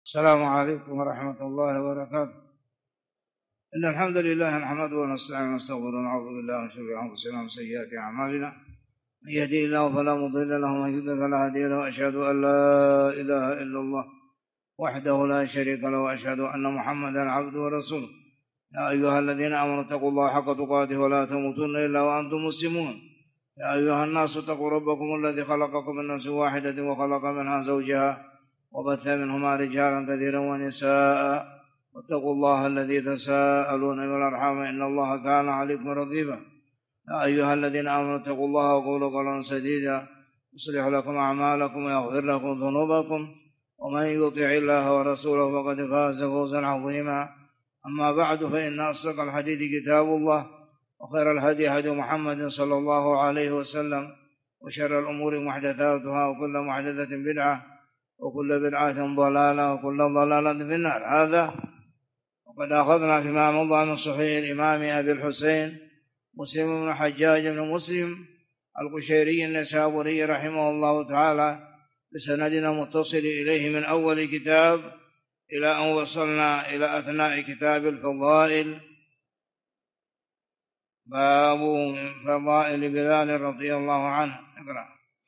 السلام عليكم ورحمة الله وبركاته. إن الحمد لله نحمده ونستعينه ونستغفره ونعوذ بالله من شرور أنفسنا وسيئات أعمالنا، من يهده الله فلا مضل له ومن يضلل فلا هادي له، وأشهد أن لا إله إلا الله وحده لا شريك له، وأشهد أن محمدا عبده ورسوله. يا أيها الذين آمنوا اتقوا الله حق تقاته ولا تموتن إلا وأنتم مسلمون. يا أيها الناس اتقوا ربكم الذي خلقكم من نفس واحدة وخلق منها زوجها وبث منهما رجالا كثيرا ونساء، واتقوا الله الذي تساءلون والأرحام إن الله كان عليكم رقيبا. يا أيها الذين آمنوا اتقوا الله وقولوا قولا سديدا يصلح لكم أعمالكم ويغفر لكم ذنوبكم، ومن يطع الله ورسوله فقد فاز فوزا عظيما. أما بعد، فإن أصدق الحديث كتاب الله، وخير الهدي هدي محمد صلى الله عليه وسلم، وشر الأمور محدثاتها، وكل محدثة بدعة، وكل بدعة ضلالة، وكل ضلالة في النار. هذا وقد أخذنا فيما مضى من صحيح الإمام أبي الحسين مسلم بن حجاج بن مسلم القشيري النيسابوري رحمه الله تعالى بسندنا متصل إليه من أول كتاب إلى أن وصلنا إلى أثناء كتاب الفضائل. باب فضائل بلال رضي الله عنه. اقرأ.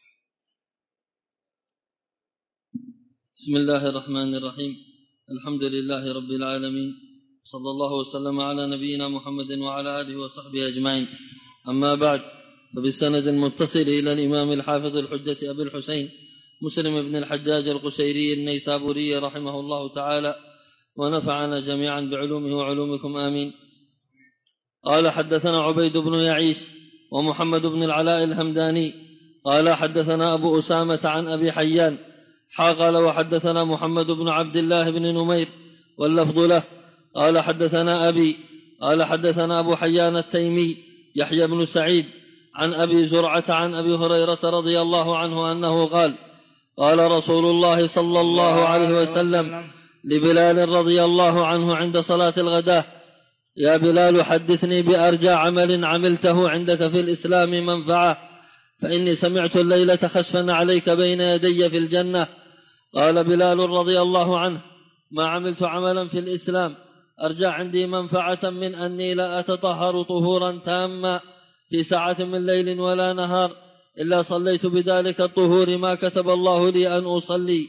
بسم الله الرحمن الرحيم. الحمد لله رب العالمين، صلى الله وسلم على نبينا محمد وعلى آله وصحبه أجمعين. أما بعد، فبالسند المتصل إلى الإمام الحافظ الحجة أبي الحسين مسلم بن الحجاج القشيري النيسابوري رحمه الله تعالى، ونفعنا جميعا بعلومه وعلومكم آمين. قال: حدثنا عبيد بن يعيش ومحمد بن العلاء الهمداني قال: حدثنا أبو أسامة عن أبي حيان قال: وحدثنا محمد بن عبد الله بن نمير واللفظ له قال: حدثنا أبي قال: حدثنا أبو حيان التيمي يحيى بن سعيد عن أبي زرعة عن أبي هريرة رضي الله عنه أنه قال: قال رسول الله صلى الله عليه وسلم لبلال رضي الله عنه عند صلاة الغداة: يا بلال، حدثني بأرجى عمل عملته عندك في الإسلام منفعة، فإني سمعت الليلة خسفا عليك بين يدي في الجنة. قال بلال رضي الله عنه: ما عملت عملا في الإسلام أرجى عندي منفعة من أني لا أتطهر طهورا تاما في ساعة من ليل ولا نهار إلا صليت بذلك الطهور ما كتب الله لي أن أصلي.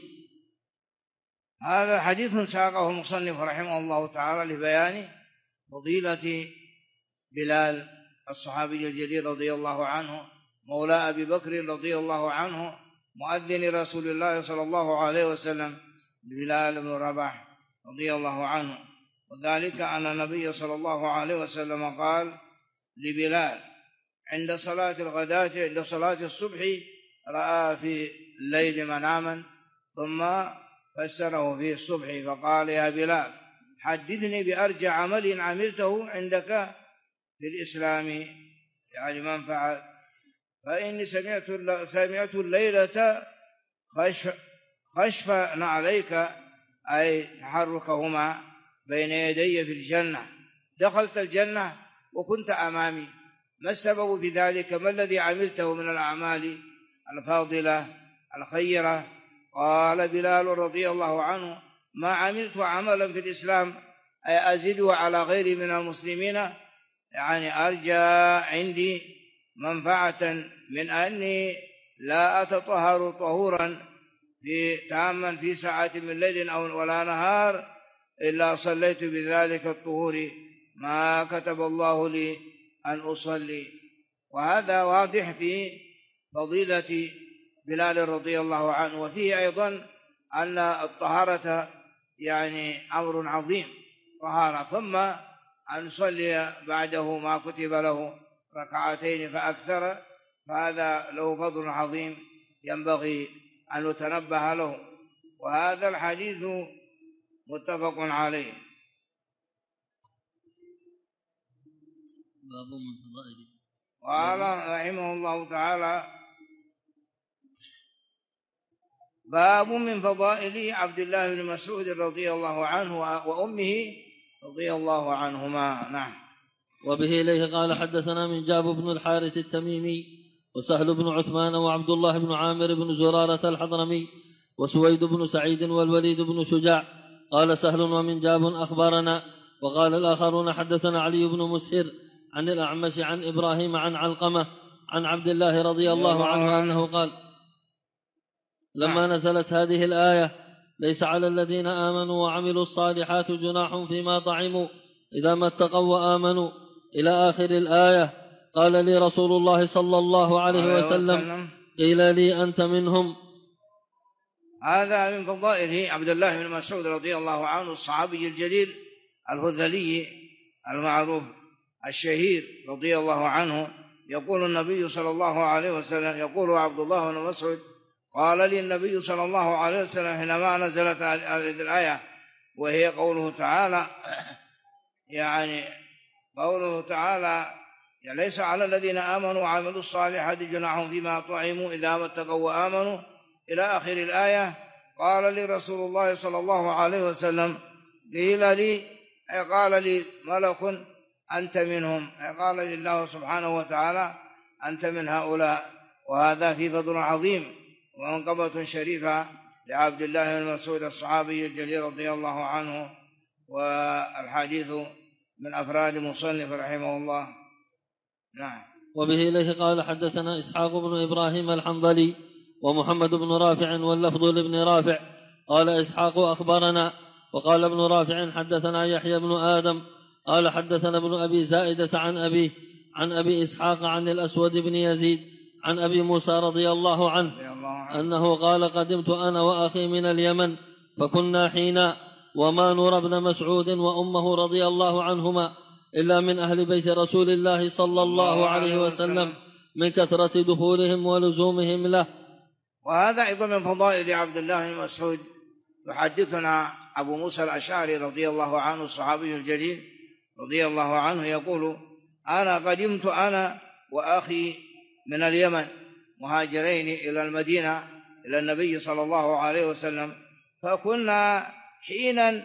هذا حديث ساقه المصنف رحمه الله تعالى لبيان فضيلة بلال الصحابي الجليل رضي الله عنه، مولى أبي بكر رضي الله عنه، مؤذن رسول الله صلى الله عليه وسلم، بلال بن رباح رضي الله عنه. وذلك أن النبي صلى الله عليه وسلم قال لبلال عند صلاة الغداة، عند صلاة الصبح، رأى في الليل مناما ثم فسره في الصبح فقال: يا بلال، حدثني بأرجى عمل عملته عندك في الإسلام، يعني منفعة، فإني سمعت الليلة خشفا عليك، أي تحركهما بين يدي في الجنة. دخلت الجنة وكنت أمامي، ما السبب في ذلك؟ ما الذي عملته من الأعمال الفاضلة الخيرة؟ قال بلال رضي الله عنه: ما عملت عملا في الإسلام أي أزيده على غيري من المسلمين، يعني أرجى عندي منفعة من أني لا أتطهر طهورا تاما في ساعة من ليل أو ولا نهار إلا صليت بذلك الطهور ما كتب الله لي أن أصلي. وهذا واضح في فضيلة بلال رضي الله عنه. وفيه أيضا أن الطهارة يعني أمر عظيم، طهارة، ثم أن يصلي بعده ما كتب له ركعتين فأكثر، فهذا له فضل عظيم ينبغي أن نتنبه له. وهذا الحديث متفق عليه. قال رحمه الله تعالى: باب من فضائل عبد الله بن مسعود رضي الله عنه وأمه رضي الله عنهما. نعم. وبه إليه قال: حدثنا من جاب بن الحارث التميمي وسهل بن عثمان وعبد الله بن عامر بن زرارة الحضرمي وسويد بن سعيد والوليد بن شجاع. قال سهل ومنجاب أخبرنا. وقال الآخرون حدثنا علي بن مسهر عن الأعمش عن إبراهيم عن علقمة عن عبد الله رضي الله عنه أنه قال لما نزلت هذه الآية ليس على الذين آمنوا وعملوا الصالحات جناح فيما طعموا إذا ما اتقوا وآمنوا إلى آخر الآية قال لي رسول الله صلى الله عليه وسلم قيل لي أنت منهم. هذا من فضائله عبد الله بن مسعود رضي الله عنه الصحابي الجليل الهذلي المعروف الشهير رضي الله عنه. يقول النبي صلى الله عليه وسلم يقول عبد الله بن مسعود قال لي النبي صلى الله عليه وسلم حينما نزلت هذه الآية وهي قوله تعالى قوله تعالى ليس على الذين آمنوا وعملوا الصالحات جناح فيما طعموا إذا ما اتقوا وآمنوا إلى آخر الآية. قال لي رسول الله صلى الله عليه وسلم قال لي ملك أنت منهم، قال لي الله سبحانه وتعالى أنت من هؤلاء. وهذا في فضل عظيم ومنقبة شريفة لعبد الله بن مسعود الصحابي الجليل رضي الله عنه. والحديث من أفراد مصنف رحمه الله. نعم. وبه إليه قال حدثنا إسحاق بن إبراهيم الحنظلي ومحمد بن رافع واللفظ لابن رافع. قال إسحاق أخبرنا. وقال ابن رافع حدثنا يحيى بن آدم قال حدثنا ابن أبي زائدة عن أبيه عن أبي إسحاق عن الأسود بن يزيد عن أبي موسى رضي الله عنه أنه قال قدمت أنا وأخي من اليمن فكنا حينا وما نرى ابن مسعود وأمه رضي الله عنهما إلا من أهل بيت رسول الله صلى الله عليه وسلم من كثرة دخولهم ولزومهم له. وهذا أيضا من فضائل عبد الله بن مسعود. يحدثنا أبو موسى الأشعري رضي الله عنه الصحابي الجليل رضي الله عنه يقول أنا قدمت أنا وأخي من اليمن مهاجرين إلى المدينة إلى النبي صلى الله عليه وسلم فكنا حينا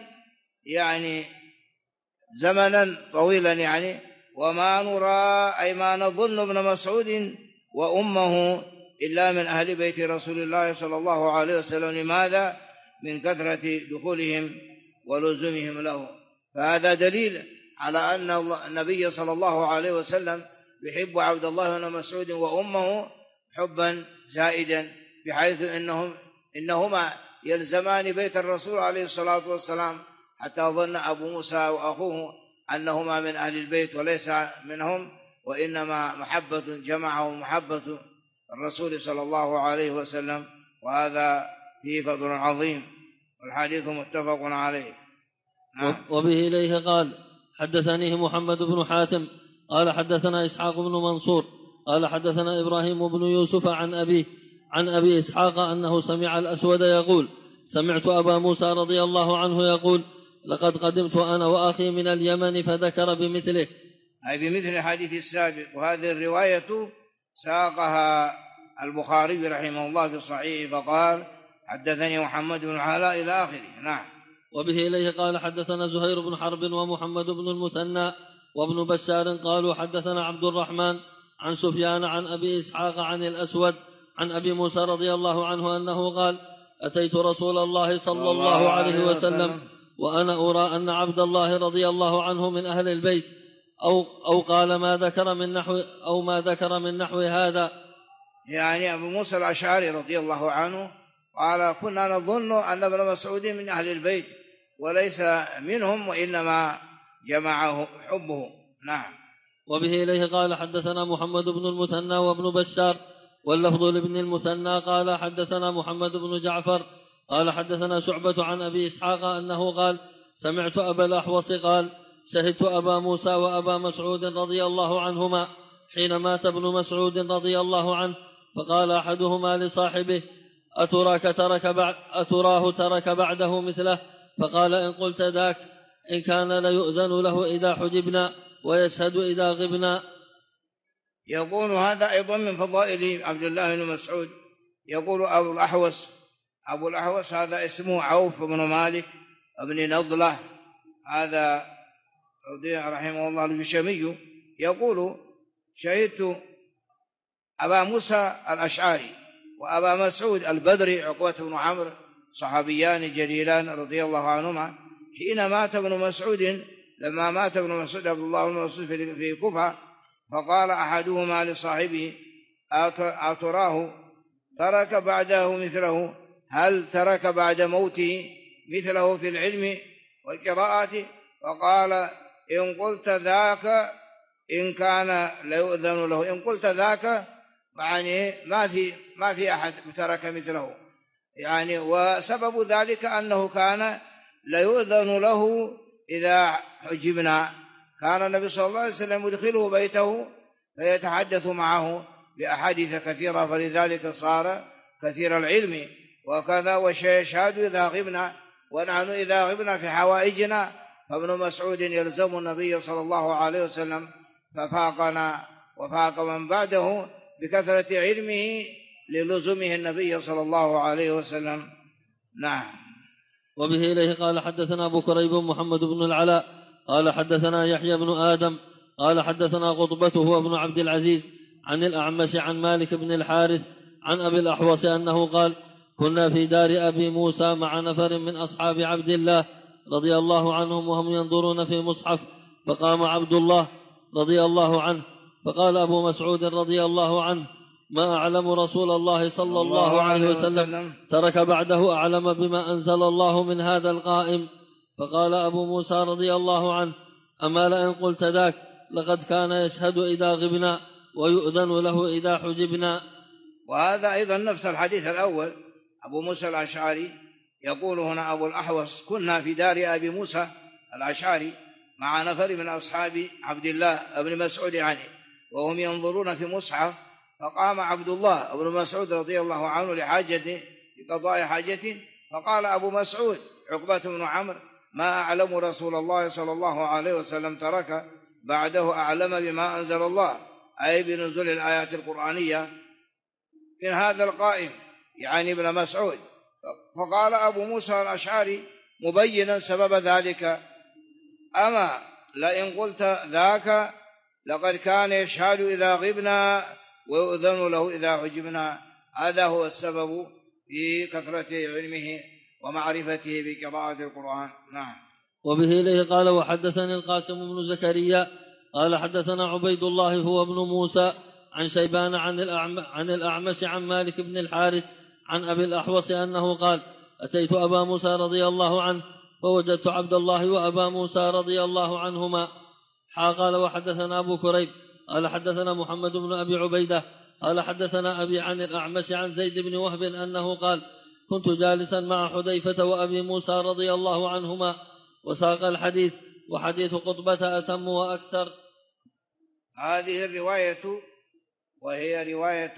زمنا طويلا وما نرى أي ما نظن ابن مسعود وأمه إلا من أهل بيت رسول الله صلى الله عليه وسلم. لماذا؟ من كثرة دخولهم ولزومهم له. فهذا دليل على أن النبي صلى الله عليه وسلم يحب عبد الله بن مسعود وأمه حبا زائدا بحيث إنهما يلزمان بيت الرسول عليه الصلاة والسلام حتى ظن أبو موسى وأخوه أنهما من أهل البيت وليس منهم، وإنما محبة جمعه محبة الرسول صلى الله عليه وسلم. وهذا فيه فضل عظيم والحديث متفق عليه. وبه إليه قال حدثنيه محمد بن حاتم قال حدثنا إسحاق بن منصور قال حدثنا إبراهيم بن يوسف عن أبيه عن أبي إسحاق أنه سمع الأسود يقول سمعت أبا موسى رضي الله عنه يقول لقد قدمت أنا وأخي من اليمن فذكر بمثله، أي بمثل الحديث السابق. وهذه الرواية ساقها البخاري رحمه الله في صحيحه فقال حدثني محمد بن علاء إلى آخره. نعم. وبه إليه قال حدثنا زهير بن حرب ومحمد بن المثنى وابن بشار قالوا حدثنا عبد الرحمن عن سفيان عن أبي إسحاق عن الأسود عن أبي موسى رضي الله عنه أنه قال أتيت رسول الله صلى الله عليه وسلم وأنا أرى أن عبد الله رضي الله عنه من أهل البيت أو قال ما ذكر من نحو هذا. أبو موسى الأشعري رضي الله عنه قال كنا نظن أن ابن مسعود من أهل البيت وليس منهم وإنما جمعه حبه. نعم. وبه إليه قال حدثنا محمد بن المثنى وابن بشار واللفظ لابن المثنى قال حدثنا محمد بن جعفر قال حدثنا شعبة عن أبي إسحاق أنه قال سمعت أبا الأحوص قال شهدت أبا موسى وأبا مسعود رضي الله عنهما حين مات ابن مسعود رضي الله عنه فقال أحدهما لصاحبه أتراه ترك بعده مثله؟ فقال إن قلت ذاك إن كان ليؤذن له إذا حجبنا ويشهد إذا غبنا. يقول هذا أيضا من فضائل عبد الله بن مسعود. يقول أبو الأحوص هذا اسمه عوف بن مالك بن نضلة هذا رحمه الله الجشمي يقول شهدت أبا موسى الأشعري وأبا مسعود البدري عقبة بن عمرو، صحابيان جليلان رضي الله عنهما. حين مات ابن مسعود، لما مات ابن مسعود عبد الله بن مسعود في كوفة، فقال أحدهما لصاحبه: أتراه ترك بعده مثله؟ هل ترك بعد موته مثله في العلم والقراءة؟ فقال: إن قلت ذاك إن كان ليؤذن له. إن قلت ذاك يعني ما في أحد ترك مثله يعني، وسبب ذلك أنه كان ليؤذن له إذا حجبنا. كان النبي صلى الله عليه وسلم يدخله بيته فيتحدث معه بأحاديث كثيرة، فلذلك صار كثير العلم. وكذا ويشهد إذا غبنا، ونحن إذا غبنا في حوائجنا فابن مسعود يلزم النبي صلى الله عليه وسلم، ففاقنا وفاق من بعده بكثرة علمه للزمه النبي صلى الله عليه وسلم. نعم. وبه إليه قال حدثنا أبو كريب محمد بن العلاء قال حدثنا يحيى بن آدم قال حدثنا قطبة هو ابن عبد العزيز عن الأعمش عن مالك بن الحارث عن أبي الأحوص أنه قال: كنا في دار أبي موسى مع نفر من أصحاب عبد الله رضي الله عنهم وهم ينظرون في مصحف، فقام عبد الله رضي الله عنه فقال أبو مسعود رضي الله عنه: ما أعلم رسول الله صلى الله عليه وسلم ترك بعده أعلم بما أنزل الله من هذا القائم. فقال أبو موسى رضي الله عنه: أما لئن قلت ذاك لقد كان يشهد إذا غبنا ويؤذن له إذا حجبنا. وهذا أيضا نفس الحديث الأول. أبو موسى الأشعري يقول هنا أبو الأحوص: كنا في دار أبي موسى الأشعري مع نفر من أصحاب عبد الله ابن مسعود يعني، وهم ينظرون في مصحف، فقام عبد الله ابن مسعود رضي الله عنه لحاجته، لقضاء حاجته، فقال أبو مسعود عقبة بن عمرو: ما أعلم رسول الله صلى الله عليه وسلم ترك بعده أعلم بما أنزل الله، أي بنزول الآيات القرآنية من هذا القائم يعني ابن مسعود. فقال أبو موسى الأشعري مبينا سبب ذلك: أما لئن قلت ذاك لقد كان يشهد إذا غبنا ويؤذن له إذا حجبنا. هذا هو السبب في كثرة علمه ومعرفته بقراءة القرآن. نعم. وبه إليه قال وحدثني القاسم بن زكريا قال حدثنا عبيد الله هو ابن موسى عن شيبان عن الأعمش عن مالك بن الحارث عن أبي الأحوص أنه قال: أتيت أبا موسى رضي الله عنه فوجدت عبد الله وأبا موسى رضي الله عنهما. قال وحدثنا أبو كريب قال حدثنا محمد بن أبي عبيدة قال حدثنا أبي عن الأعمش عن زيد بن وهب أنه قال: كنت جالسا مع حذيفة وأبي موسى رضي الله عنهما وساق الحديث، وحديث قطبة أتم وأكثر. هذه الرواية وهي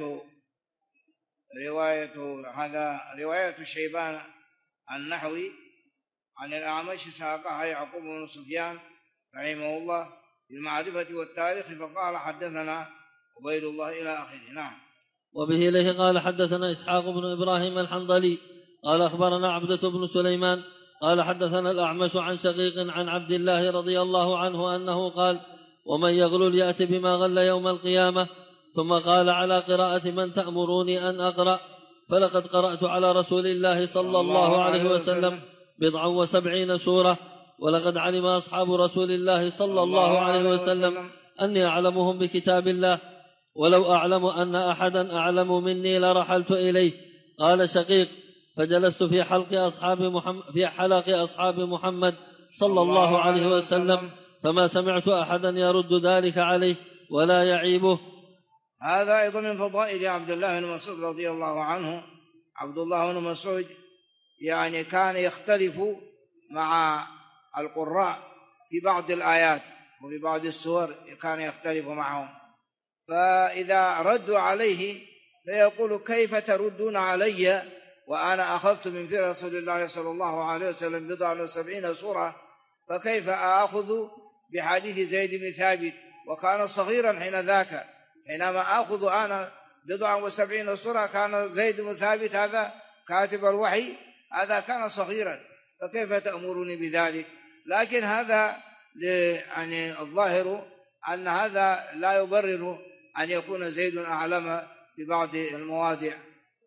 رواية شيبان النحوي عن الأعمش ساقها يعقوب بن سفيان رحمه الله في المعرفة والتاريخ، فقال حدثنا عبيد الله إلى آخره. نعم. وبه إليه قال حدثنا إسحاق بن إبراهيم الحنظلي قال أخبرنا عبدة بن سليمان قال حدثنا الأعمش عن شقيق عن عبد الله رضي الله عنه أنه قال: ومن يغلل يأتي بما غل يوم القيامة. ثم قال على قراءة من تأمروني أن أقرأ: فلقد قرأت على رسول الله صلى الله عليه وسلم 70 سورة، ولقد علم أصحاب رسول الله صلى الله عليه وسلم أني أعلمهم بكتاب الله، ولو أعلم أن أحدا أعلم مني لرحلت إليه. قال شقيق: فجلست في حلق أصحاب محمد صلى الله عليه وسلم، فما سمعت أحدا يرد ذلك عليه ولا يعيبه. هذا أيضا من فضائل عبد الله بن مسعود رضي الله عنه. عبد الله بن مسعود يعني كان يختلف مع القراء في بعض الآيات وفي بعض السور، كان يختلف معهم، فإذا ردوا عليه فيقول: كيف تردون علي وأنا أخذت من في رسول الله صلى الله عليه وسلم 70 سورة، فكيف أخذ بحديث زيد بن ثابت وكان صغيرا حين ذاك، حينما أخذ أنا 70 سورة كان زيد بن ثابت هذا كاتب الوحي هذا كان صغيرا، فكيف تأمرني بذلك؟ لكن هذا يعني الظاهر أن هذا لا يبرر أن يكون زيد أعلم ببعض المواضع.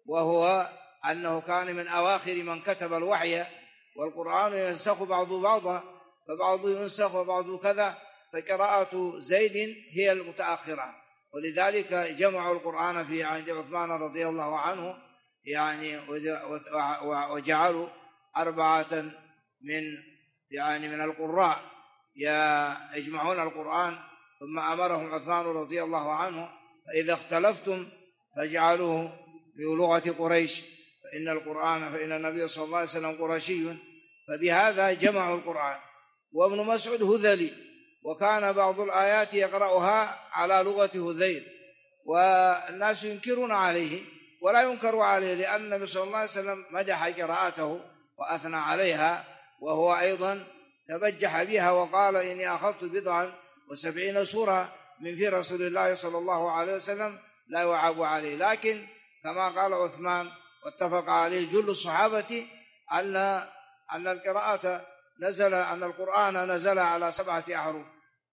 وهو أنه كان من أواخر من كتب الوحي، والقرآن ينسخ بعضه بعضا، فبعضه ينسخ وبعضه كذا، فقراءة زيد هي المتأخرة، ولذلك جمعوا القرآن في عهد عثمان رضي الله عنه، يعني وجعلوا 4 من القراء يجمعون القرآن، ثم أمرهم عثمان رضي الله عنه فإذا اختلفتم فاجعلوه بلغة قريش، فإن النبي صلى الله عليه وسلم قرشي، فبهذا جمعوا القرآن. وابن مسعود هذلي، وكان بعض الآيات يقرأها على لغة هذيل، والناس ينكرون عليه ولا ينكر عليه، لأن النبي صلى الله عليه وسلم مدح قراءته وأثنى عليها، وهو أيضا تبجح بها وقال إني أخذت 70 سورة من في رسول الله صلى الله عليه وسلم لا يعاب عليه. لكن كما قال عثمان واتفق عليه جل الصحابة أن القرآن نزل على 7 أحرف،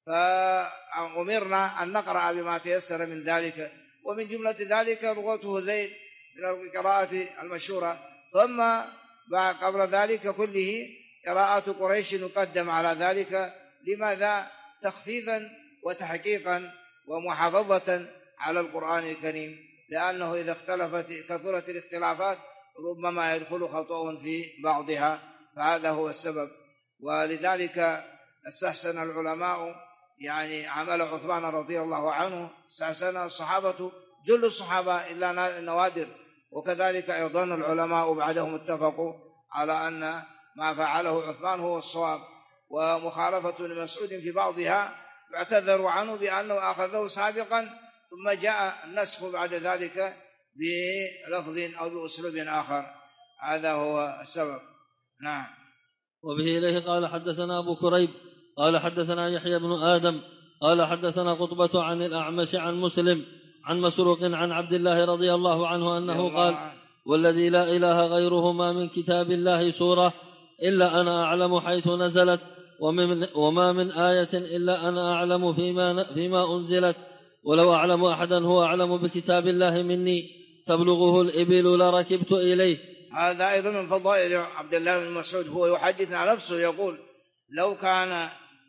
فأمرنا أن نقرأ بما تيسر من ذلك، ومن جملة ذلك لغة هذيل من القراءة المشهورة. ثم قبل ذلك كله قراءة قريش نقدم على ذلك، لماذا؟ تخفيفا وتحقيقا ومحافظة على القرآن الكريم، لأنه إذا كثرت الاختلافات ربما يدخل خطأ في بعضها، فهذا هو السبب. ولذلك استحسن العلماء يعني عمل عثمان رضي الله عنه، استحسن الصحابة جل الصحابة إلا النوادر، وكذلك أيضا العلماء بعدهم اتفقوا على أن ما فعله عثمان هو الصواب، ومخالفة لمسعود في بعضها اعتذروا عنه بأنه أخذه سابقا ثم جاء النسخ بعد ذلك بلفظ أو بأسلوب آخر، هذا هو السبب. نعم. وبه إليه قال حدثنا أبو كريب قال حدثنا يحيى بن آدم قال حدثنا قطبة عن الأعمش عن مسلم عن مسروق عن عبد الله رضي الله عنه أنه قال والذي لا إله غيره ما من كتاب الله سورة إلا أنا أعلم حيث نزلت، وما من آية إلا أنا أعلم فيما أنزلت، ولو أعلم أحدا هو أعلم بكتاب الله مني تبلغه الإبل لركبت إليه. هذا أيضا من فضائل عبد الله بن مسعود، هو يحدث عن نفسه يقول لو كان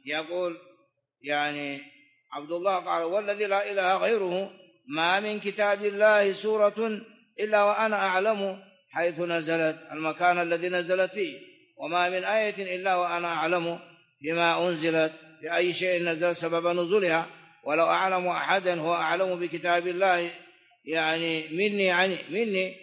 يعني عبد الله قال والذي لا إله غيره ما من كتاب الله سورة إلا وأنا أعلم حيث نزلت، المكان الذي نزلت فيه، وما من آية إلا وأنا أعلم بما أنزلت، بأي شيء نزل سبب نزولها، ولو أعلم أحدا هو أعلم بكتاب الله يعني مني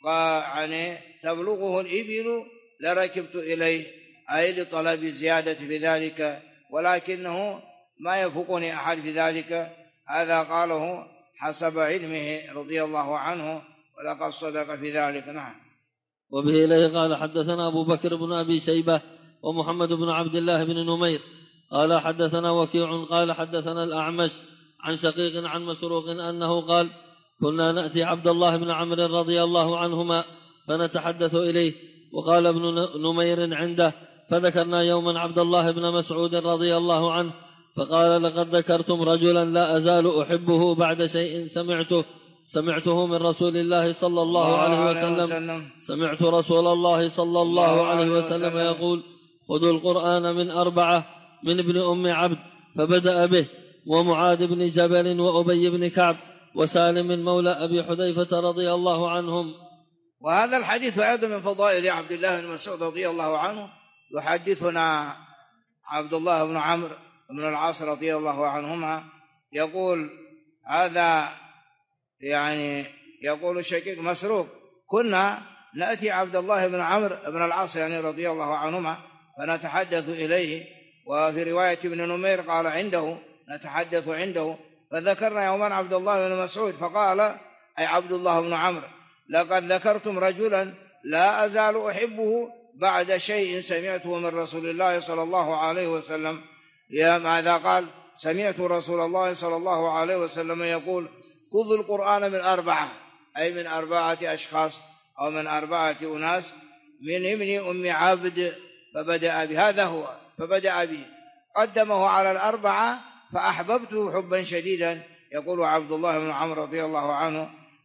تبلغه الإبل لركبت إليه، أي لطلب زيادة في ذلك، ولكنه ما يفوقني أحد في ذلك، هذا قاله حسب علمه رضي الله عنه، ولقد صدق في ذلك. نعم. وبه إليه قال حدثنا أبو بكر بن أبي شيبة ومحمد بن عبد الله بن نمير قال حدثنا وكيع قال حدثنا الأعمش عن شقيق عن مسروق أنه قال كنا نأتي عبد الله بن عمرو رضي الله عنهما فنتحدث إليه، وقال ابن نمير عنده، فذكرنا يوما عبد الله بن مسعود رضي الله عنه فقال لقد ذكرتم رجلا لا أزال أحبه بعد شيء سمعته من رسول الله صلى الله عليه وسلم. سمعت رسول الله صلى الله عليه وسلم يقول خذوا القرآن من 4 من ابن أم عبد، فبدأ به ومعاذ بن جبل وأبي بن كعب وسالم مولى أبي حذيفة رضي الله عنهم. وهذا الحديث أيضا من فضائل عبد الله بن مسعود رضي الله عنه. يحدثنا عبد الله بن عمرو بن العاص رضي الله عنهما يقول هذا يعني يقول شقيق مسروق كنا نأتي عبد الله بن عمرو بن العاص يعني رضي الله عنهما فنتحدث إليه، وفي رواية ابن نمير قال عنده نتحدث عنده، فذكرنا يوما عبد الله بن مسعود فقال أي عبد الله بن عمرو لقد ذكرتم رجلا لا أزال أحبه بعد شيء سمعته من رسول الله صلى الله عليه وسلم. ماذا قال؟ سمعت رسول الله صلى الله عليه وسلم يقول خذوا القرآن من 4، أي من 4 أشخاص أو من 4 أناس من ابن أم عبد فبدأ به، هذا هو فبدأ به، قدمه على 4 فأحببته حبا شديدا. يقول عبد الله بن عمرو رضي الله عنه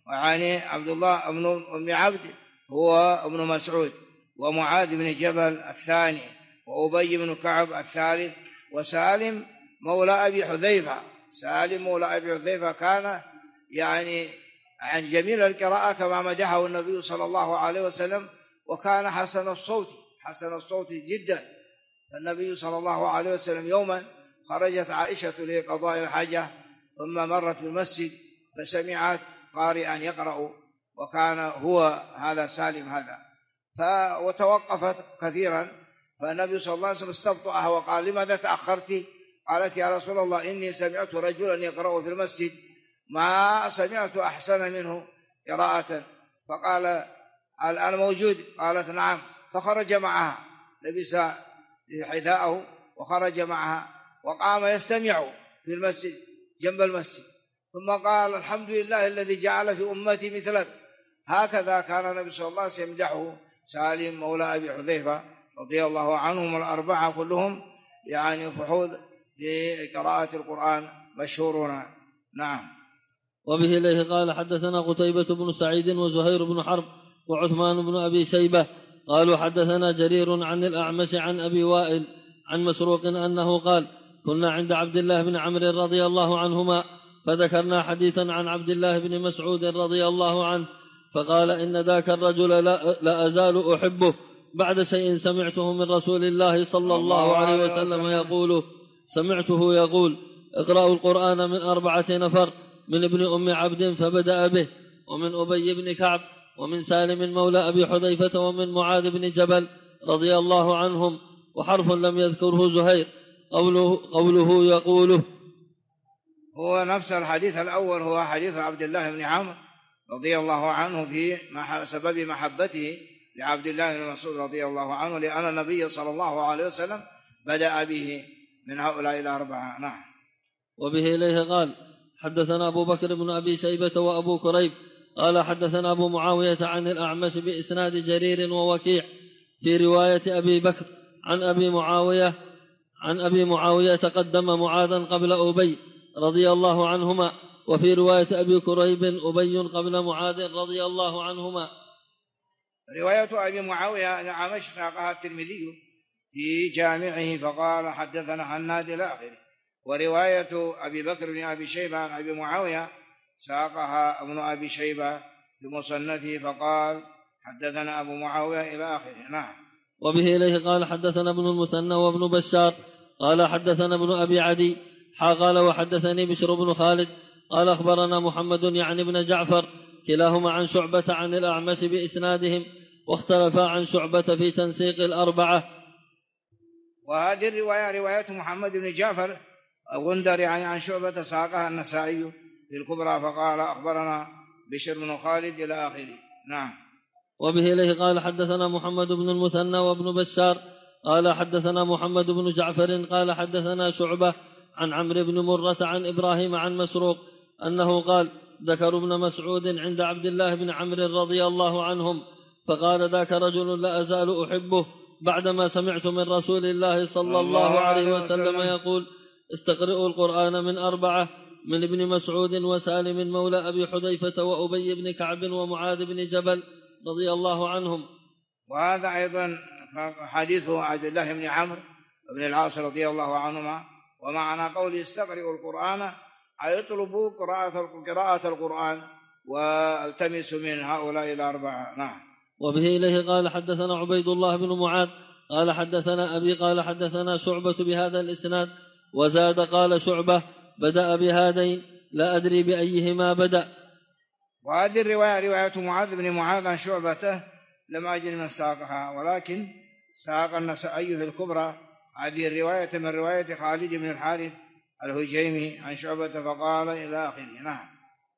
وعن عبد الله بن أم عبد هو ابن مسعود، ومعاذ بن جبل الثاني، وأبي بن كعب الثالث، وسالم مولى أبي حذيفة. سالم مولى أبي حذيفة كان يعني عن جميل القراءة كما مدحه النبي صلى الله عليه وسلم، وكان حسن الصوت جدا. النبي صلى الله عليه وسلم يوما خرجت عائشة لقضاء الحاجة، ثم مرت بالمسجد فسمعت قارئا يقرأ، وكان هو هذا سالم هذا، وتوقفت كثيرا، فالنبي صلى الله عليه وسلم استبطأها وقال: لماذا تأخرت؟ قالت: يا رسول الله إني سمعت رجلا يقرأ في المسجد ما سمعت أحسن منه قراءة، فقال: الآن موجود؟ قالت: نعم. فخرج معها، لبس حذاءه وخرج معها وقام يستمع في المسجد جنب المسجد، ثم قال: الحمد لله الذي جعل في أمتي مثلك. هكذا كان النبي صلى الله عليه وسلم يمدحه سالم مولى أبي حذيفة رضي الله عنهم الأربعة كلهم، يعني فحول في قراءة القرآن مشهورون. نعم. وبه إليه قال حدثنا قتيبة بن سعيد وزهير بن حرب وعثمان بن أبي شيبة قالوا حدثنا جرير عن الأعمش عن أبي وائل عن مسروق أنه قال: كنا عند عبد الله بن عمرو رضي الله عنهما فذكرنا حديثا عن عبد الله بن مسعود رضي الله عنه، فقال: إن ذاك الرجل لا أزال أحبه بعد شيء سمعته من رسول الله صلى الله عليه وسلم يقول: سمعته يقول: اقرأوا القرآن من 4 نفر، من ابن أم عبد فبدأ به، ومن أبي بن كعب، ومن سالم مولى أبي حذيفة، ومن معاذ بن جبل رضي الله عنهم. وحرف لم يذكره زهير قوله يقوله، هو نفس الحديث الأول، هو حديث عبد الله بن عمرو رضي الله عنه في سبب محبته لعبد الله بن مسعود رضي الله عنه، لأن النبي صلى الله عليه وسلم بدأ به من هؤلاء الأربعة. نعم. وبه إليه قال حدثنا أبو بكر بن أبي شيبة وأبو كريب قال حدثنا أبو معاوية عن الأعمش بإسناد جرير ووكيع، في رواية أبي بكر عن أبي معاوية تقدم معاذا قبل أبي رضي الله عنهما، وفي رواية أبي كريب أبي قبل معاذ رضي الله عنهما. رواية أبي معاوية الأعمش ساقها الترمذي في جامعه فقال: حدثنا حناد إلى آخره. ورواية أبي بكر بن أبي شيبة عن أبي معاوية ساقها ابن أبي شيبة بمصنفه فقال: حدثنا أبو معاوية إلى آخره. نعم. وبه إليه قال حدثنا ابن المثنى وابن بشار قال حدثنا ابن أبي عدي قال وحدثني بشر بن خالد قال أخبرنا محمد يعني ابن جعفر كلاهما عن شعبة عن الأعمش بإسنادهم، واختلفا عن شعبة في تنسيق 4. وهذه الرواية رواية محمد بن جعفر غندر يعني عن شعبة ساقها النسائي في الكبرى فقال: أخبرنا بشر بن خالد إلى آخره. نعم. وبه إليه قال حدثنا محمد بن المثنى وابن بشار قال حدثنا محمد بن جعفر قال حدثنا شعبة عن عمرو بن مرة عن إبراهيم عن مسروق أنه قال: ذكر ابن مسعود عند عبد الله بن عمرو رضي الله عنهم، فقال: ذاك رجل لا أزال أحبه بعدما سمعت من رسول الله صلى الله عليه وسلم يقول: استقرئوا القرآن من 4، من ابن مسعود وسالم مولى أبي حذيفة وأبي بن كعب ومعاذ بن جبل رضي الله عنهم. وهذا أيضا حديث عبد الله بن عمرو بن العاص رضي الله عنهما، ومعنى قوله استقرئوا القرآن أي اطلبوا قراءة القرآن والتمسوا من هؤلاء 4. نعم. وبه إليه قال حدثنا عبيد الله بن معاذ قال حدثنا أبي قال حدثنا شعبة بهذا الإسناد، وزاد قال شعبة: بدأ بهذين لا أدري بأيهما بدأ. وهذه الرواية رواية معاذ بن معاذ عن شعبته لم أجد من ساقها، ولكن ساق النسائي في الكبرى هذه الرواية من رواية خالد بن الحارث الهجيمي عن شعبة فقال إلى آخره. نعم.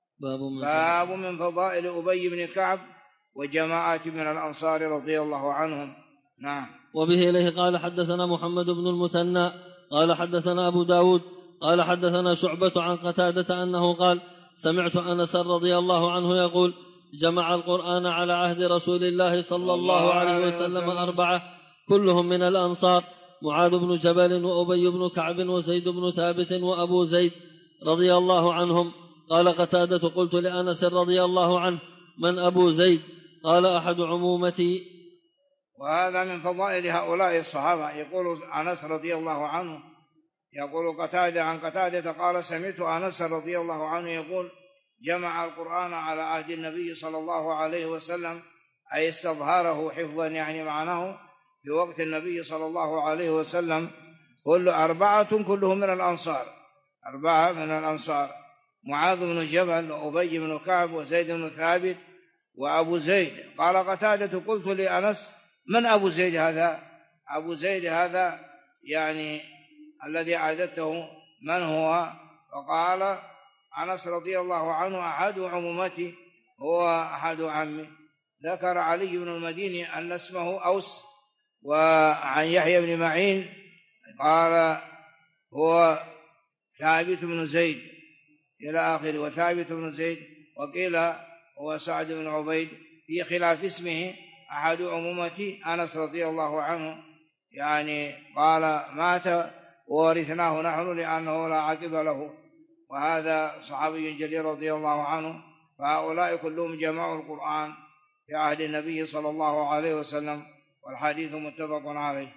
باب من فضائل أبي بن كعب وجماعة من الأنصار رضي الله عنهم. نعم. وبه إليه قال حدثنا محمد بن المثنى قال حدثنا أبو داود قال حدثنا شعبة عن قتادة أنه قال: سمعت أنس رضي الله عنه يقول: جمع القرآن على عهد رسول الله صلى الله عليه وسلم 4 كلهم من الأنصار: معاذ بن جبل وأبي بن كعب وزيد بن ثابت وأبو زيد رضي الله عنهم، قال قتادة قلت لأنس رضي الله عنه من أبو زيد؟ قال أحد عمومتي. وهذا من فضائل هؤلاء الصحابة. يقول أنس رضي الله عنه، يقول قتادة عن قتادة قال سمعت أنس رضي الله عنه يقول جمع القرآن على عهد النبي صلى الله عليه وسلم، أي استظهره حفظا، يعني معناه في وقت النبي صلى الله عليه وسلم كل 4 كلهم من الأنصار، 4 من الأنصار: معاذ بن جبل وأبي بن كعب وزيد بن ثابت وأبو زيد. قال قتادة قلت لأنس من أبو زيد هذا؟ أبو زيد هذا يعني الذي عددته من هو؟ فقال أنس رضي الله عنه أحد عمومتي، هو أحد عمي. ذكر علي بن المديني أن اسمه أوس. وعن يحيى بن معين قال هو ثابت بن زيد إلى آخره، وثابت بن زيد، وقيل هو سعد بن عبيد، في خلاف اسمه أحد عمومتي أنس رضي الله عنه، يعني قال مات وورثناه نحن لأنه لا عقب له، وهذا صحابي جليل رضي الله عنه. فهؤلاء كلهم جمعوا القرآن في عهد النبي صلى الله عليه وسلم، والحديث متفق عليه.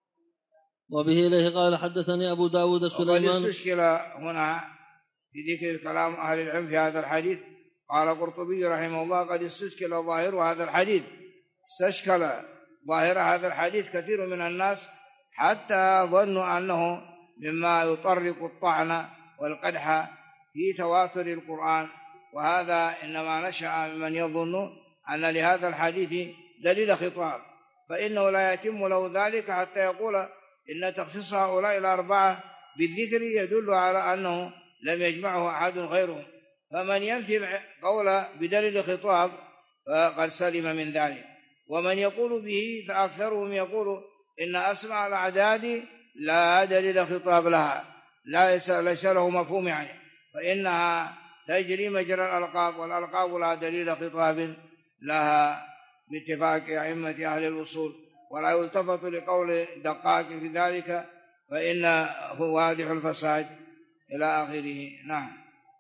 وبه إليه قال حدثني أبو داود سليمان. وقد استشكل هنا في ذكر كلام أهل العلم في هذا الحديث. قال قرطبي رحمه الله قد استشكل ظاهر هذا الحديث، استشكل ظاهر هذا الحديث كثير من الناس حتى ظنوا أنه مما يطرق الطعن والقدح في تواتر القرآن، وهذا إنما نشأ ممن يظن أن لهذا الحديث دليل خطاب، فإنه لا يتم له ذلك حتى يقول إن تخصيص هؤلاء 4 بالذكر يدل على أنه لم يجمعه أحد غيرهم. فمن ينفي القول بدليل خطاب فقد سلم من ذلك. ومن يقول به فأكثرهم يقول إن أسماء الأعداد لا دليل خطاب لها، ليس له مفهوم، يعني فإنها تجري مجرى الألقاب، والألقاب لا دليل خطاب لها باتفاق أئمة أهل الوصول، ولا يلتفت لقول دقاق في ذلك فإنه واضح الفساد إلى آخره. نعم.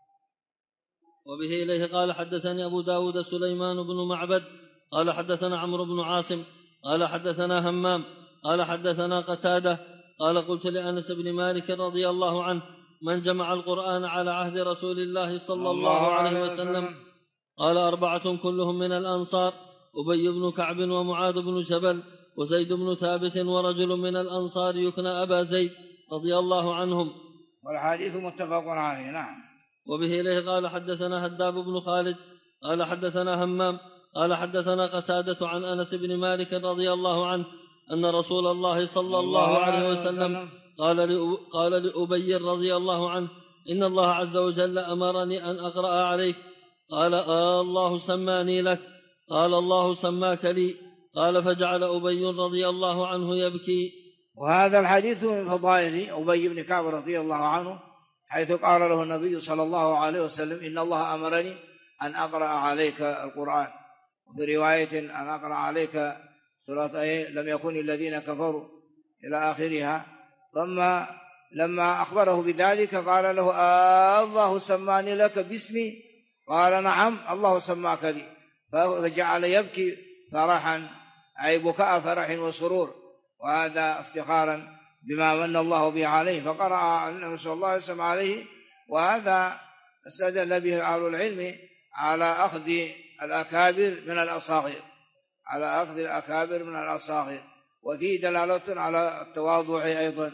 وبه إليه قال حدثني أبو داود سليمان بن معبد قال حدثنا عمرو بن عاصم قال حدثنا همام قال حدثنا قتادة قال قلت لأنس بن مالك رضي الله عنه من جمع القرآن على عهد رسول الله صلى الله عليه وسلم؟ قال 4 كلهم من الأنصار: أبي بن كعب ومعاذ بن جبل وزيد بن ثابت ورجل من الأنصار يكنى أبا زيد رضي الله عنهم. والحديث متفق عليه. نعم. وبه إليه قال حدثنا هداب بن خالد قال حدثنا همام قال حدثنا قتادة عن أنس بن مالك رضي الله عنه أن رسول الله صلى الله عليه وسلم قال لأبي رضي الله عنه: إن الله عز وجل أمرني أن أقرأ عليك. قال: الله سماني لك. قال: الله سماك لي. قال: فجعل أبي رضي الله عنه يبكي. وهذا الحديث من فضائل أبي بن كعب رضي الله عنه، حيث قال له النبي صلى الله عليه وسلم: إن الله أمرني أن أقرأ عليك القرآن. وفي رواية أن أقرأ عليك سورة لم يكن الذين كفروا إلى آخرها. ثم لما أخبره بذلك قال له: الله سماني لك باسمي؟ قال: نعم، الله سماك لي. فجعل يبكي فرحا، أي بكاء فرح وسرور، وهذا افتخارا بما من الله به عليه. فقرأ النبي صلى الله عليه وسلم عليه، وهذا استدل به أهل العلم على أخذ الأكابر من الأصاغر، على أخذ الأكابر من الأصاغر، وفيه دلالة على التواضع أيضا.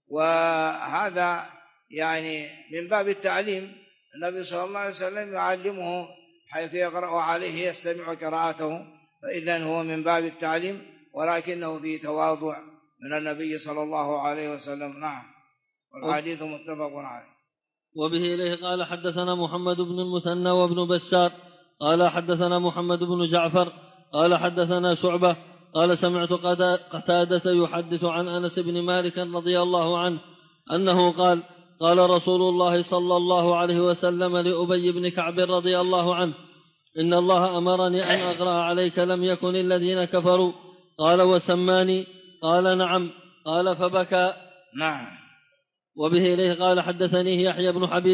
وهذا يعني من باب التعليم، النبي صلى الله عليه وسلم يعلمه حيث يقرأ عليه يستمع قراءته، فإذن هو من باب التعليم، ولكنه في تواضع من النبي صلى الله عليه وسلم. نعم. والحديث متفق عليه. وبه إليه قال حدثنا محمد بن المثنى وابن بشار قال حدثنا محمد بن جعفر قال حدثنا شعبة قال سمعت قتادة يحدث عن أنس بن مالك رضي الله عنه أنه قال: قال رسول الله صلى الله عليه وسلم لأبي بن كعب رضي الله عنه: إن الله أمرني أن أقرأ عليك لم يكن الذين كفروا. قال: وسماني؟ قال: نعم. قال: فبكى. نعم. وبه إليه قال حدثنيه يحيى بن حبيب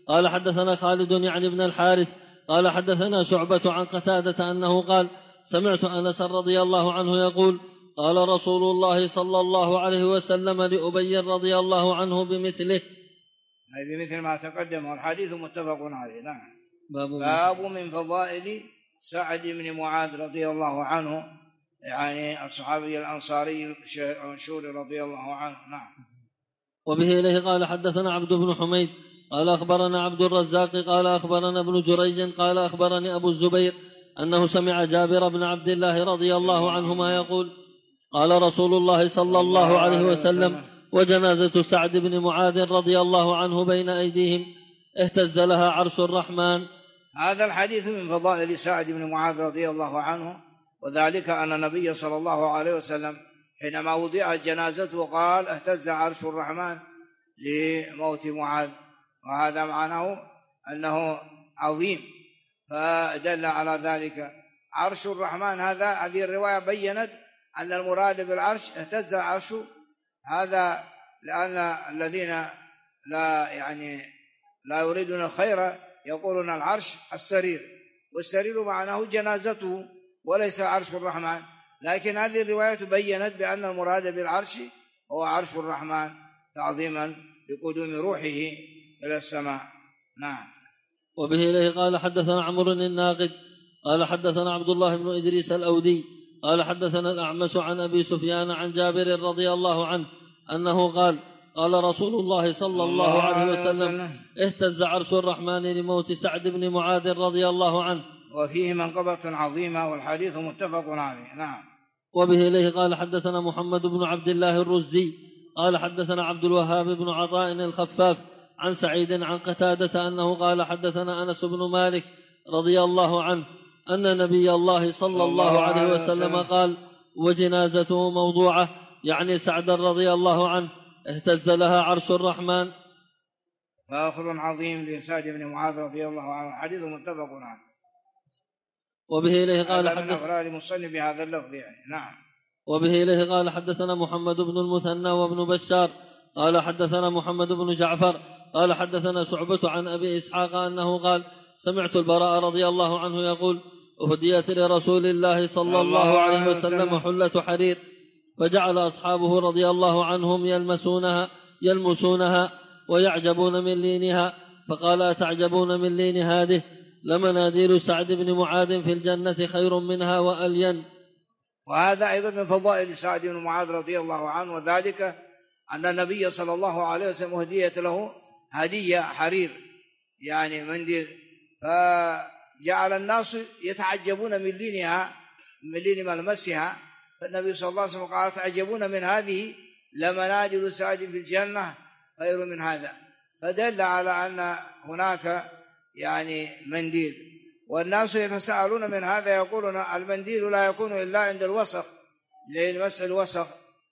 قال حدثنا خالد يعني بن الحارث قال حدثنا شعبة عن قتادة أنه قال سمعت أنس رضي الله عنه يقول قال رسول الله صلى الله عليه وسلم لأبي رضي الله عنه بمثله، أي بمثل ما تقدم، والحديث متفق عليه. نعم. باب من فضائل سعد بن معاذ رضي الله عنه، يعني الصحابي الأنصاري المشهور رضي الله عنه. نعم. وبه إليه قال حدثنا عبد بن حميد قال أخبرنا عبد الرزاق قال أخبرنا ابن جريج قال أخبرني أبو الزبير أنه سمع جابر بن عبد الله رضي الله عنهما يقول قال رسول الله صلى الله عليه وسلم وجنازة سعد بن معاذ رضي الله عنه بين أيديهم اهتز لها عرش الرحمن. هذا الحديث من فضائل سعد بن معاذ رضي الله عنه، وذلك أن النبي صلى الله عليه وسلم حينما وضعت جنازته قال اهتز عرش الرحمن لموت معاذ، وهذا معناه أنه عظيم، فدل على ذلك عرش الرحمن. هذه الرواية بيّنت أن المراد بالعرش اهتز عرش، هذا لأن الذين لا يريدون الخير يقولون العرش السرير، والسرير معناه جنازته وليس عرش الرحمن، لكن هذه الرواية بيّنت بأن المراد بالعرش هو عرش الرحمن تعظيما لقدوم روحه إلى السماء. نعم. وبه إليه قال حدثنا عمرو الناقد قال حدثنا عبد الله بن إدريس الأودي قال حدثنا الأعمش عن أبي سفيان عن جابر رضي الله عنه أنه قال قال رسول الله صلى الله عليه وسلم اهتز عرش الرحمن لموت سعد بن معاذ رضي الله عنه، وفيه منقبة عظيمة، والحديث متفق عليه. نعم. وبه إليه قال حدثنا محمد بن عبد الله الرزي قال حدثنا عبد الوهاب بن عطاء الخفاف عن سعيد عن قتادة أنه قال حدثنا أنس بن مالك رضي الله عنه أن نبي الله صلى الله عليه وسلم قال وجنازته موضوعة، يعني سعد رضي الله عنه اهتز لها عرش الرحمن. فاخر عظيم لسعد بن معاذ رضي الله عنه، حديث متفق عليه. وبه إليه قال حدثنا المصنف بهذا اللفظ نعم. وبه إليه قال حدثنا محمد بن المثنى وابن بشار قال حدثنا محمد بن جعفر قال حدثنا شعبة عن أبي إسحاق أنه قال سمعت البراء رضي الله عنه يقول أهديت لرسول الله صلى الله عليه وسلم حلة حرير، فجعل أصحابه رضي الله عنهم يلمسونها ويعجبون من لينها، فقال أتعجبون من لين هذه؟ لمناديل سعد بن معاذ في الجنة خير منها وألين. وهذا أيضا من فضائل سعد بن معاذ رضي الله عنه، وذلك أن النبي صلى الله عليه وسلم هديت له هدية حرير، يعني منديل، فجعل الناس يتعجبون من لينها، من لين ملمسها، فالنبي صلى الله عليه وسلم قال تعجبون من هذه لمنادل سعد في الجنة خير من هذا، فدل على أن هناك يعني منديل، والناس يتساءلون من هذا يقولون المنديل لا يكون إلا عند الوسخ لمسح الوسخ،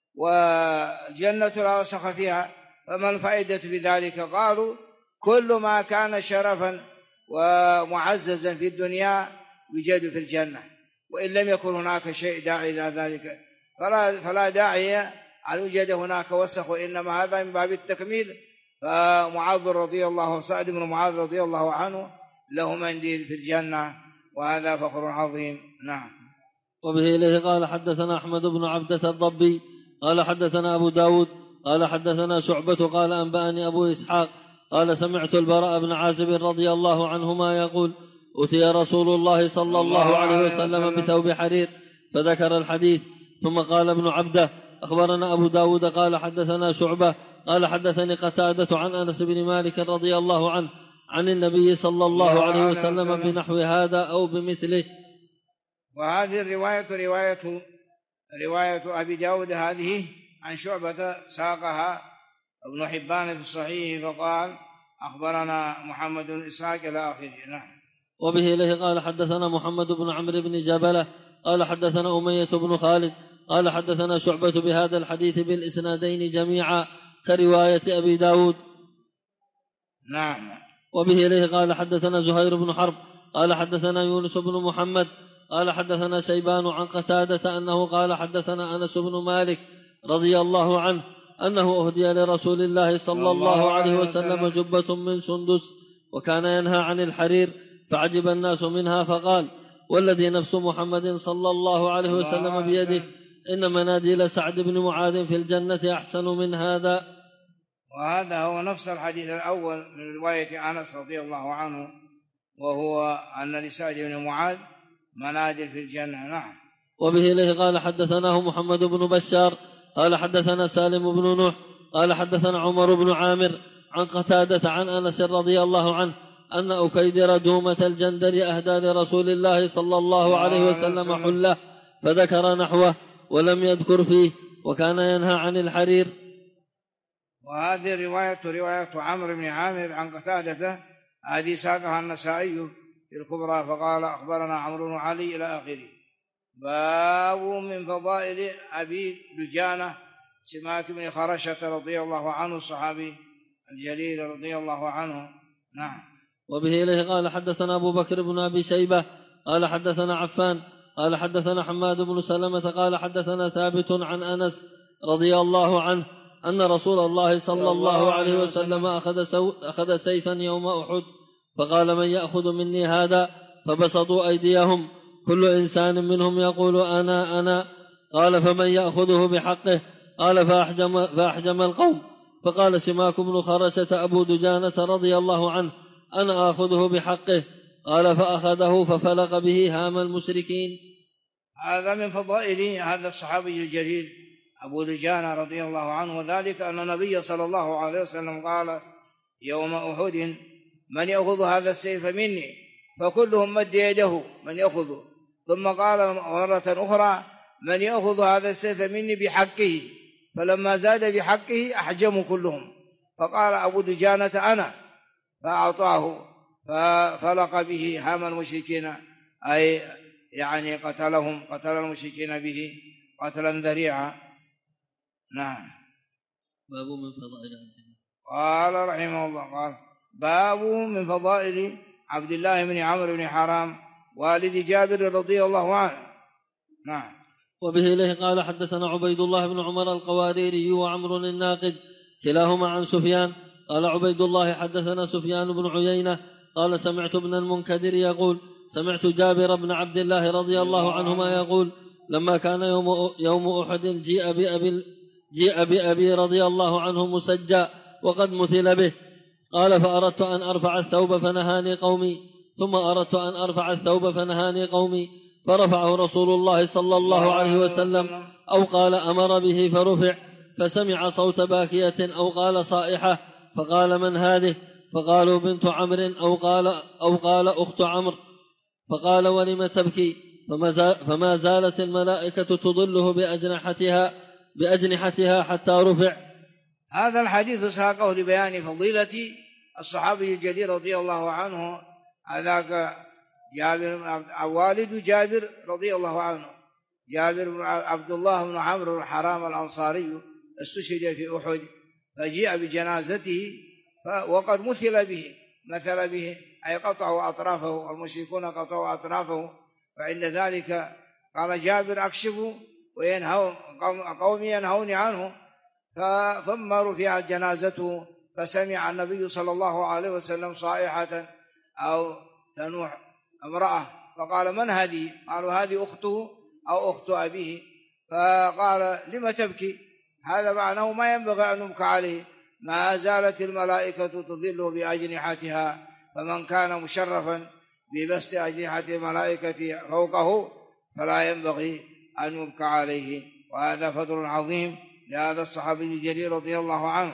والجنة لا وسخ فيها، فما الفائدة في ذلك؟ قالوا كل ما كان شرفا ومعززا في الدنيا يوجد في الجنة، وإن لم يكن هناك شيء داعي إلى ذلك فلا داعي أن يوجد هناك وسخ، وإنما هذا من باب التكميل. سعد بن معاذ رضي الله عنه له منديل في الجنة، وهذا فخر عظيم. نعم. وبه إليه قال حدثنا أحمد بن عبدة الضبي قال حدثنا أبو داود قال حدثنا شعبة قال أنبأني أبو إسحاق قال سمعت البراء بن عازب رضي الله عنهما يقول أتي رسول الله صلى الله عليه وسلم بثوب حرير، فذكر الحديث، ثم قال ابن عبده أخبرنا أبو داود قال حدثنا شعبة قال حدثني قتادة عن أنس بن مالك رضي الله عنه عن النبي صلى الله عليه وسلم بنحو هذا أو بمثله. وهذه الرواية رواية أبي داود هذه عن شعبة ساقها ابن حبان في صحيحه فقال أخبرنا محمد بن إسحاق إلى آخره. نعم. وبه إليه قال حدثنا محمد بن عمرو بن جبلة قال حدثنا أمية بن خالد قال حدثنا شعبة بهذا الحديث بالإسنادين جميعا كرواية أبي داود. نعم. وبه إليه قال حدثنا زهير بن حرب قال حدثنا يونس بن محمد قال حدثنا شيبان عن قتادة أنه قال حدثنا أنس بن مالك رضي الله عنه أنه أهدي لرسول الله صلى الله عليه وسلم جبة من سندس وكان ينهى عن الحرير، فعجب الناس منها فقال: والذي نفس محمد صلى الله عليه وسلم بيده إن مناديل سعد بن معاذ في الجنة أحسن من هذا. وهذا هو نفس الحديث الأول من رواية أنس رضي الله عنه، وهو أن لسعد بن معاذ منادل في الجنة. نعم. وبه إليه قال حدثناه محمد بن بشار قال حدثنا سالم بن نوح قال حدثنا عمر بن عامر عن قتادة عن أنس رضي الله عنه أن أكيدر دومة الجندل أهدى لرسول الله صلى الله عليه وسلم حلة، فذكر نحوه ولم يذكر فيه، وكان ينهى عن الحرير. وهذه رواية عمرو بن عامر عن قتادة، هذه ساقها النسائي في الكبرى فقال أخبرنا عمرو بن علي إلى آخره. باب من فضائل أبي دجانة سماك بن خرشة رضي الله عنه الصحابي الجليل رضي الله عنه. نعم. وبه إليه قال حدثنا أبو بكر بن أبي شيبة قال حدثنا عفان قال حدثنا حماد بن سلمة قال حدثنا ثابت عن أنس رضي الله عنه أن رسول الله صلى الله عليه وسلم أخذ سيفا يوم أحد، فقال: من يأخذ مني هذا؟ فبسطوا أيديهم، كل إنسان منهم يقول: أنا. قال: فمن يأخذه بحقه؟ قال: فأحجم القوم. فقال سماك بن خرشة أبو دجانة رضي الله عنه: أنا آخذه بحقه. قال: فأخذه ففلق به هام المشركين. هذا من فضائل هذا الصحابي الجليل أبو دجانة رضي الله عنه، وذلك أن النبي صلى الله عليه وسلم قال يوم أحد: من يأخذ هذا السيف مني؟ فكلهم مد يده من يأخذه، ثم قال مرة أخرى: من يأخذ هذا السيف مني بحقه؟ فلما زاد بحقه أحجموا كلهم، فقال أبو دجانة: أنا، فأعطاه ففلق به هام المشركين، أي يعني قتل المشركين به قتلا ذريعا. نعم. باب من فضائل قال رحمه الله قال: باب من فضائل عبد الله بن عمرو بن حرام والد جابر رضي الله عنه. نعم. وبه إليه قال حدثنا عبيد الله بن عمر القواريري وعمر الناقد كلاهما عن سفيان قال عبيد الله حدثنا سفيان بن عيينة قال: سمعت ابن المنكدر يقول: سمعت جابر بن عبد الله رضي الله عنهما يقول: لما كان يوم أحد جيء بأبي رضي الله عنه مسجى وقد مثل به. قال: فأردت أن أرفع الثوب فنهاني قومي، ثم أردت أن أرفع الثوب فنهاني قومي، فرفعه رسول الله صلى الله عليه وسلم، أو قال أمر به فرفع، فسمع صوت باكية أو قال صائحة، فقال: من هذه؟ فقالوا: بنت عمرو، أو قال أخت عمرو. فقال: ولم تبكي؟ فما زالت الملائكة تظله بأجنحتها حتى رفع. هذا الحديث ساقه لبيان فضيلة الصحابي الجليل رضي الله عنه، هذاك جابر والد جابر رضي الله عنه، جابر عبد الله بن عمرو بن حرام الأنصاري، استشهد في أحد، فجيء بجنازته وقد مثل به أي قطعوا أطرافه، المشركون قطعوا أطرافه. فعند ذلك قال جابر: أكشفوا قومي ينهوني عنه. ثم رفعت جنازته، فسمع النبي صلى الله عليه وسلم صائحة أو تنوح امرأة، فقال: من هذه؟ قالوا: هذه أخته أو أخت أبيه. فقال: لم تبكي؟ هذا معناه ما ينبغي أن نبكي عليه، ما زالت الملائكة تظله بأجنحتها، فمن كان مشرفا ببسط أجنحة الملائكة فوقه فلا ينبغي أن يبكى عليه. وهذا فضل عظيم لهذا الصحابي الجليل رضي الله عنه.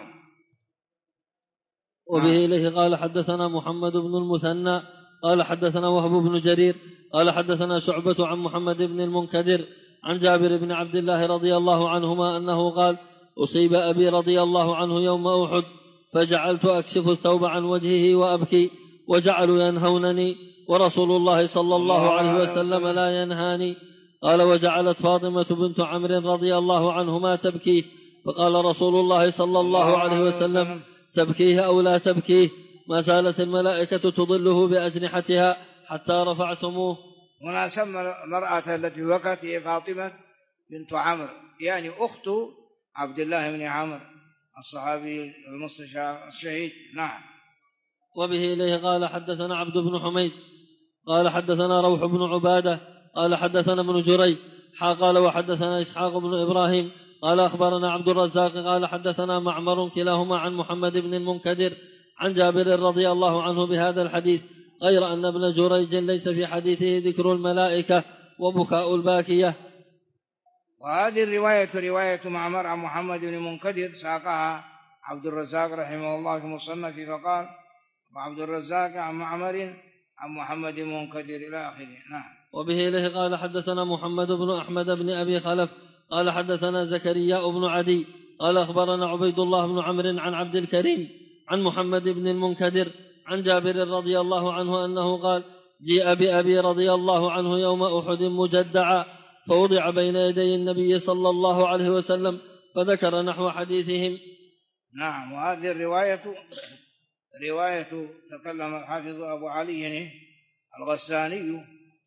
وبه إليه قال حدثنا محمد بن المثنى قال حدثنا وهب بن جرير قال حدثنا شعبة عن محمد بن المنكدر عن جابر بن عبد الله رضي الله عنهما أنه قال: أصيب أبي رضي الله عنه يوم أحد، فجعلت أكشف الثوب عن وجهه وأبكي، وجعلوا ينهونني، ورسول الله صلى الله عليه وسلم لا ينهاني. قال: وجعلت فاطمة بنت عمرو رضي الله عنهما تبكيه، فقال رسول الله صلى الله عليه وسلم: تبكيه أو لا تبكيه؟ ما زالت الملائكة تظله بأجنحتها حتى رفعتموه. هنا سمى المرأة التي بكت هي فاطمة بنت عمرو، يعني أخت عبد الله بن عمرو الصحابي الشهيد. نعم. وبه إليه قال حدثنا عبد بن حميد قال حدثنا روح بن عبادة قال حدثنا ابن جريج قال وحدثنا إسحاق بن إبراهيم قال أخبرنا عبد الرزاق قال حدثنا معمر كلاهما عن محمد بن المنكدر عن جابر رضي الله عنه بهذا الحديث، غير أن ابن جريج ليس في حديثه ذكر الملائكة وبكاء الباكية. وهذه الرواية رواية معمر عن محمد بن المنكدر ساقها عبد الرزاق رحمه الله في مصنف فقال وعبد الرزاق عن معمر عن محمد بن المنكدر إلى آخره. نعم. وبه إليه قال حدثنا محمد بن أحمد بن أبي خلف قال حدثنا زكريا بن عدي قال أخبرنا عبيد الله بن عمرو عن عبد الكريم عن محمد بن المنكدر عن جابر رضي الله عنه أنه قال جيء بأبي رضي الله عنه يوم أحد مجدعا فوضع بين يدي النبي صلى الله عليه وسلم فذكر نحو حديثهم. نعم. وهذه رواية تكلم الحافظ أبو علي الغساني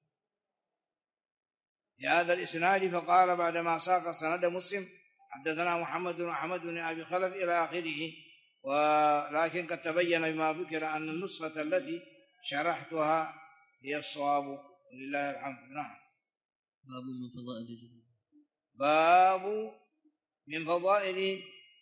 في هذا الإسناد فقال بعدما ساق سند مسلم حدثنا محمد بن أحمد بن أبي خلف إلى آخره، ولكن قد تبين بما ذكر أن النسخة التي شرحتها هي الصواب ولله الحمد. نعم. باب من فضائل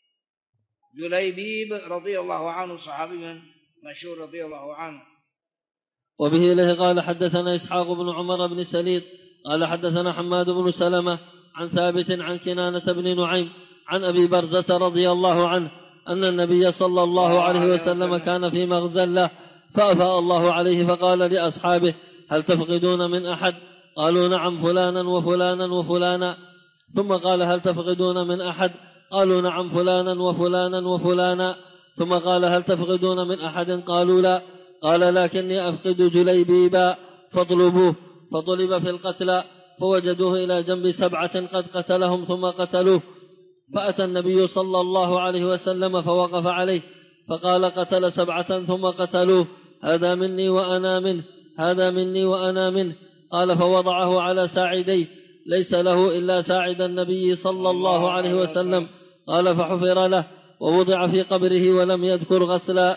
جليبيب رضي الله عنه صحابي مشهور رضي الله عنه. وبه إليه قال حدثنا إسحاق بن عمر بن سليط قال حدثنا حماد بن سلمة عن ثابت عن كنانة بن نعيم عن أبي برزة رضي الله عنه أن النبي صلى الله عليه وسلم كان في مغزى له فأفاء الله عليه فقال لأصحابه هل تفقدون من أحد؟ قالوا نعم فلانا وفلانا وفلانا. ثم قال هل تفقدون من أحد؟ قالوا نعم فلانا وفلانا وفلانا. ثم قال هل تفقدون من أحد؟ قالوا لا. قال لكني أفقد جليبيبا فاطلبوه. فطلب في القتلى فوجدوه إلى جنب 7 قد قتلهم ثم قتلوه، فأتى النبي صلى الله عليه وسلم فوقف عليه فقال قتل 7 ثم قتلوه، هذا مني وأنا منه، هذا مني وأنا منه. قال فوضعه على ساعديه ليس له إلا ساعد النبي صلى الله عليه وسلم. قال فحفر له ووضع في قبره ولم يذكر غسلا.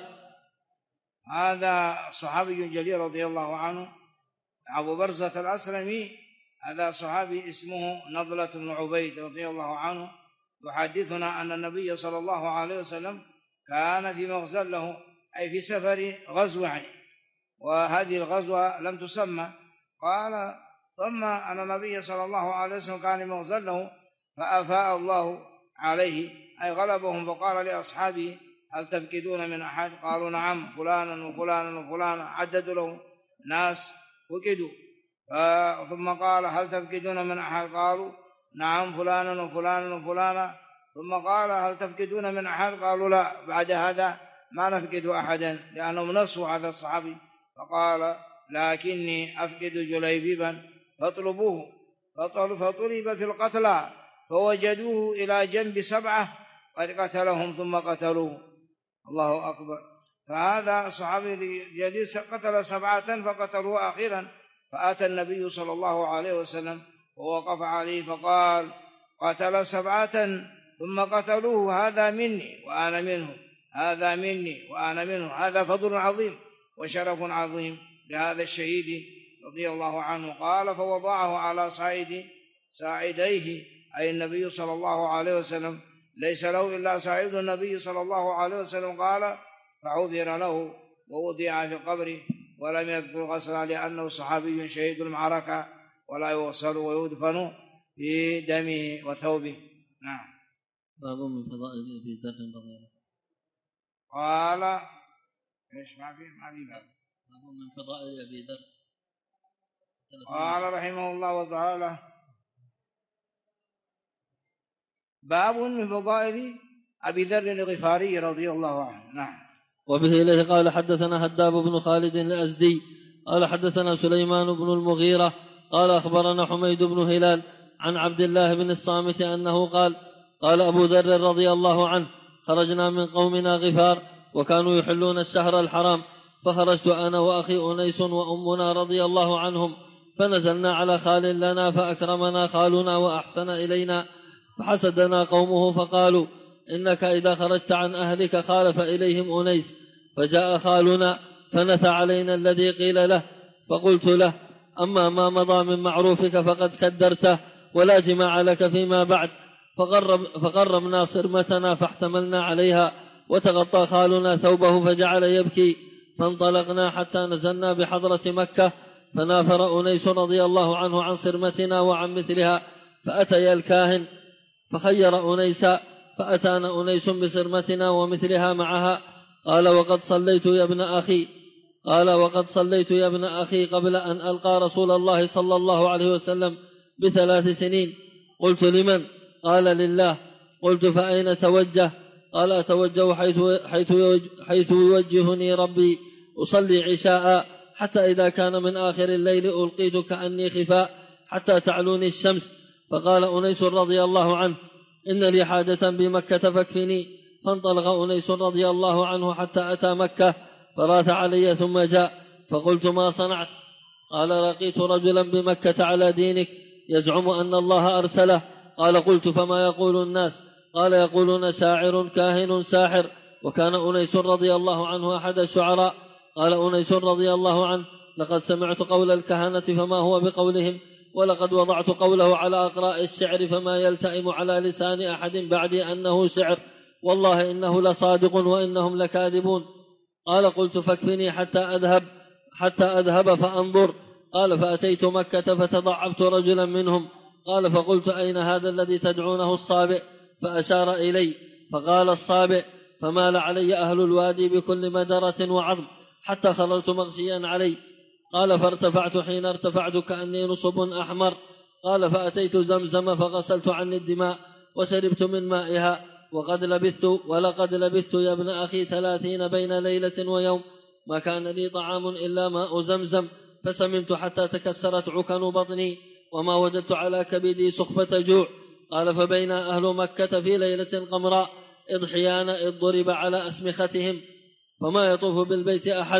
هذا صحابي جليل رضي الله عنه أبو برزة الأسلمي، هذا صحابي اسمه نضلة بن عبيد رضي الله عنه، يحدثنا أن النبي صلى الله عليه وسلم كان في مغزى له أي في سفر غزوة، وهذه الغزوة لم تسمى. قال ثم أن النبي صلى الله عليه وسلم كان مغزى له فأفاء الله عليه أي غلبهم، فقال لأصحابه هل تفقدون من أحد؟ قالوا نعم فلانا وفلانا وفلانا، عددوا له ناس فقدوا. ثم قال هل تفقدون من أحد؟ قالوا نعم فلانا وفلانا وفلانا. ثم قال هل تفقدون من أحد؟ قالوا لا. بعد هذا ما نفقد أحدا لأنهم نسوا هذا الصحابي. فقال لكني أفقد جليبيبا فاطلبوه. فطلب في القتلى فوجدوه إلى جنب 7 قد قتلهم ثم قتلوه. الله أكبر. فهذا صحابي جليل قتل 7 فقتلوه أخيرا، فأتى النبي صلى الله عليه وسلم ووقف عليه فقال قتل 7 ثم قتلوه، هذا مني وأنا منه، هذا مني وأنا منه. هذا فضل عظيم وشرف عظيم لهذا الشهيد رضي الله عنه. قال فوضعه على ساعديه أي النبي صلى الله عليه وسلم، ليس له إلا ساعد النبي صلى الله عليه وسلم. قال فعثر له ووضع في قبره ولم يذكر غسلا لأنه صحابي شهيد المعركة ولا يغسل ويدفن في دمه وثوبه. نعم. باب من فضائل أبي ذر رضي الله عنه. قال ايش ما في باب من فضائل أبي ذر. قال رحمه الله تعالى باب من فضائل أبي ذر الغفاري رضي الله عنه. نعم. وبه إليه قال حدثنا هداب بن خالد الأزدي قال حدثنا سليمان بن المغيرة قال أخبرنا حميد بن هلال عن عبد الله بن الصامت أنه قال قال أبو ذر رضي الله عنه خرجنا من قومنا غفار وكانوا يحلون الشهر الحرام، فخرجت أنا وأخي أنيس وأمنا رضي الله عنهم، فنزلنا على خال لنا فأكرمنا خالنا وأحسن إلينا، فحسدنا قومه فقالوا إنك إذا خرجت عن أهلك خالف إليهم أنيس، فجاء خالنا فنثى علينا الذي قيل له، فقلت له: أما ما مضى من معروفك فقد كدرته، ولا جماع لك فيما بعد. فقربنا صرمتنا فاحتملنا عليها، وتغطى خالنا ثوبه فجعل يبكي، فانطلقنا حتى نزلنا بحضرة مكة، فنافر أنيس رضي الله عنه عن صرمتنا وعن مثلها، فأتي الكاهن فخير أنيسا، فأتانا أنيس بصرمتنا ومثلها معها. قال: وقد صليت يا ابن أخي قبل أن ألقى رسول الله صلى الله عليه وسلم ب3 سنين. قلت: لمن؟ قال: لله. قلت: فأين توجه؟ قال: أتوجه حيث يوجهني ربي، أصلي عشاء حتى إذا كان من آخر الليل ألقيت كأني خفاء حتى تعلوني الشمس. فقال أنيس رضي الله عنه: إن لي حاجة بمكة فاكفني. فانطلق أنيس رضي الله عنه حتى أتى مكة، فراث علي ثم جاء، فقلت: ما صنعت؟ قال: لقيت رجلا بمكة على دينك يزعم أن الله أرسله. قال: قلت: فما يقول الناس؟ قال: يقولون شاعر كاهن ساحر. وكان أنيس رضي الله عنه أحد الشعراء. قال أنيس رضي الله عنه: لقد سمعت قول الكهنة فما هو بقولهم، ولقد وضعت قوله على أقراء الشعر فما يلتئم على لسان أحد بعدي أنه شعر، والله إنه لصادق وإنهم لكاذبون. قال: قلت: فاكفني حتى أذهب فأنظر. قال: فأتيت مكة فتضعفت رجلا منهم. قال: فقلت: أين هذا الذي تدعونه الصابئ؟ فأشار إلي، فقال: الصابئ. فمال علي أهل الوادي بكل مدرة وعظم حتى خررت مغشيا علي. قال: فارتفعت، حين ارتفعت كأني نصب أحمر. قال: فأتيت زمزم فغسلت عني الدماء وشربت من مائها، ولقد لبثت يا ابن أخي 30 بين ليلة ويوم، ما كان لي طعام إلا ماء زمزم، فسممت حتى تكسرت عكن بطني، وما وجدت على كبدي سخفة جوع. قال: فبين أهل مكة في ليلة قمراء إذ حيان إذ ضرب على أسمختهم، فما يطوف بالبيت أحد،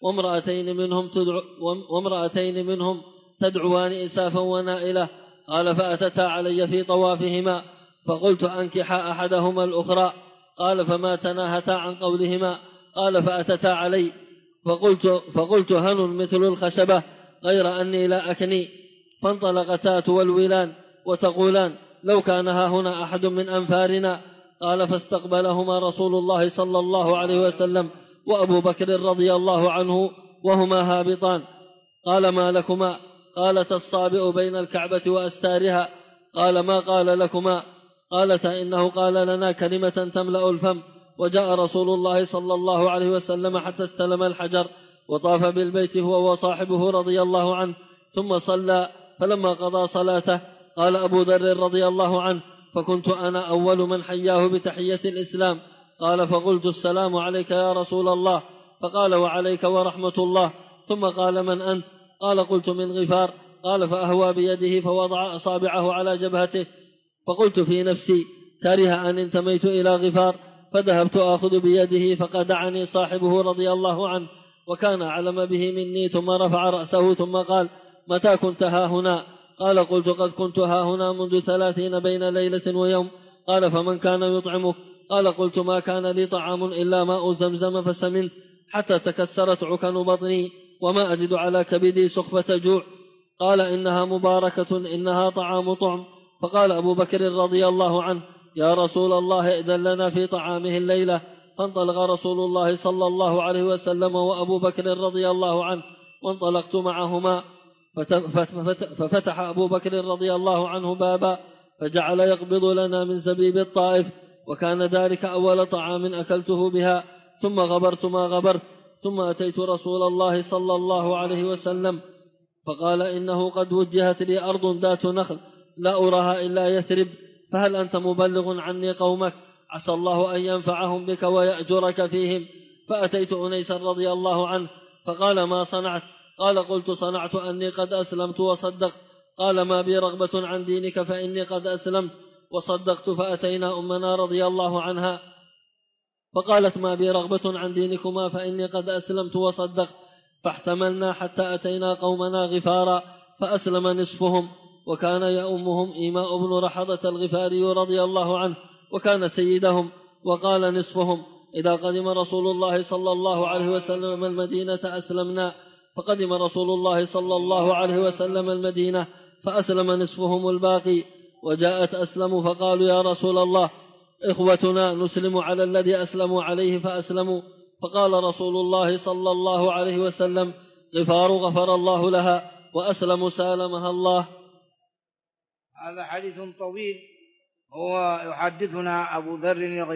وامرأتين منهم تدعوان إسافا ونائلة. قال: فأتتا علي في طوافهما، فقلت: أنكحا أحدهما الأخرى. قال: فما تناهتا عن قولهما. قال: فأتتا علي، فقلت: هن مثل الخشبة غير أني لا أكني. فانطلقتا تولولان وتقولان: لو كان هاهنا أحد من أنفارنا. قال: فاستقبلهما رسول الله صلى الله عليه وسلم وأبو بكر رضي الله عنه وهما هابطان. قال: ما لكما؟ قالت: الصابئ بين الكعبة وأستارها. قال: ما قال لكما؟ قالتا: إنه قال لنا كلمة تملأ الفم. وجاء رسول الله صلى الله عليه وسلم حتى استلم الحجر، وطاف بالبيت هو وصاحبه رضي الله عنه، ثم صلى. فلما قضى صلاته قال أبو ذر رضي الله عنه: فكنت أنا أول من حياه بتحية الإسلام. قال: فقلت: السلام عليك يا رسول الله. فقال: وعليك ورحمة الله. ثم قال: من أنت؟ قال: قلت: من غفار. قال: فأهوى بيده فوضع أصابعه على جبهته، فقلت في نفسي: كره أن انتميت إلى غفار. فذهبت آخذ بيده، فقدعني صاحبه رضي الله عنه، وكان أعلم به مني، ثم رفع رأسه ثم قال: متى كنت هاهنا؟ قال: قلت: قد كنت هاهنا منذ 30 بين ليلة ويوم. قال: فمن كان يطعمك؟ قال: قلت: ما كان لي طعام إلا ماء زمزم، فسمنت حتى تكسرت عكن بطني، وما أجد على كبدي سخفة جوع. قال: إنها مباركة، إنها طعام طعم. فقال أبو بكر رضي الله عنه: يا رسول الله، ائذن لنا في طعامه الليلة. فانطلق رسول الله صلى الله عليه وسلم وأبو بكر رضي الله عنه، وانطلقت معهما، ففتح أبو بكر رضي الله عنه بابا، فجعل يقبض لنا من زبيب الطائف، وكان ذلك أول طعام أكلته بها. ثم غبرت ما غبرت، ثم أتيت رسول الله صلى الله عليه وسلم، فقال: إنه قد وجهت لي أرض ذات نخل لا أراها إلا يثرب، فهل أنت مبلغ عني قومك؟ عسى الله أن ينفعهم بك ويأجرك فيهم. فأتيت أنيسا رضي الله عنه، فقال: ما صنعت؟ قال: قلت: صنعت أني قد أسلمت وصدقت. قال: ما بي رغبة عن دينك، فإني قد أسلمت وصدقت. فأتينا أمنا رضي الله عنها، فقالت: ما بي رغبة عن دينكما، فإني قد أسلمت وصدقت. فاحتملنا حتى أتينا قومنا غفارا، فأسلم نصفهم، وكان يؤمهم إيماء بن رحضة الغفاري رضي الله عنه، وكان سيدهم. وقال نصفهم: إذا قدم رسول الله صلى الله عليه وسلم المدينة أسلمنا، فقدم رسول الله صلى الله عليه وسلم المدينة فأسلم نصفهم الباقي، وجاءت أسلموا فقالوا يا رسول الله إخوتنا نسلم على الذي أسلموا عليه فأسلموا، فقال رسول الله صلى الله عليه وسلم غفار غفر الله لها، وأسلم سالمها الله. هذا حديث طويل، هو يحدثنا أبو ذر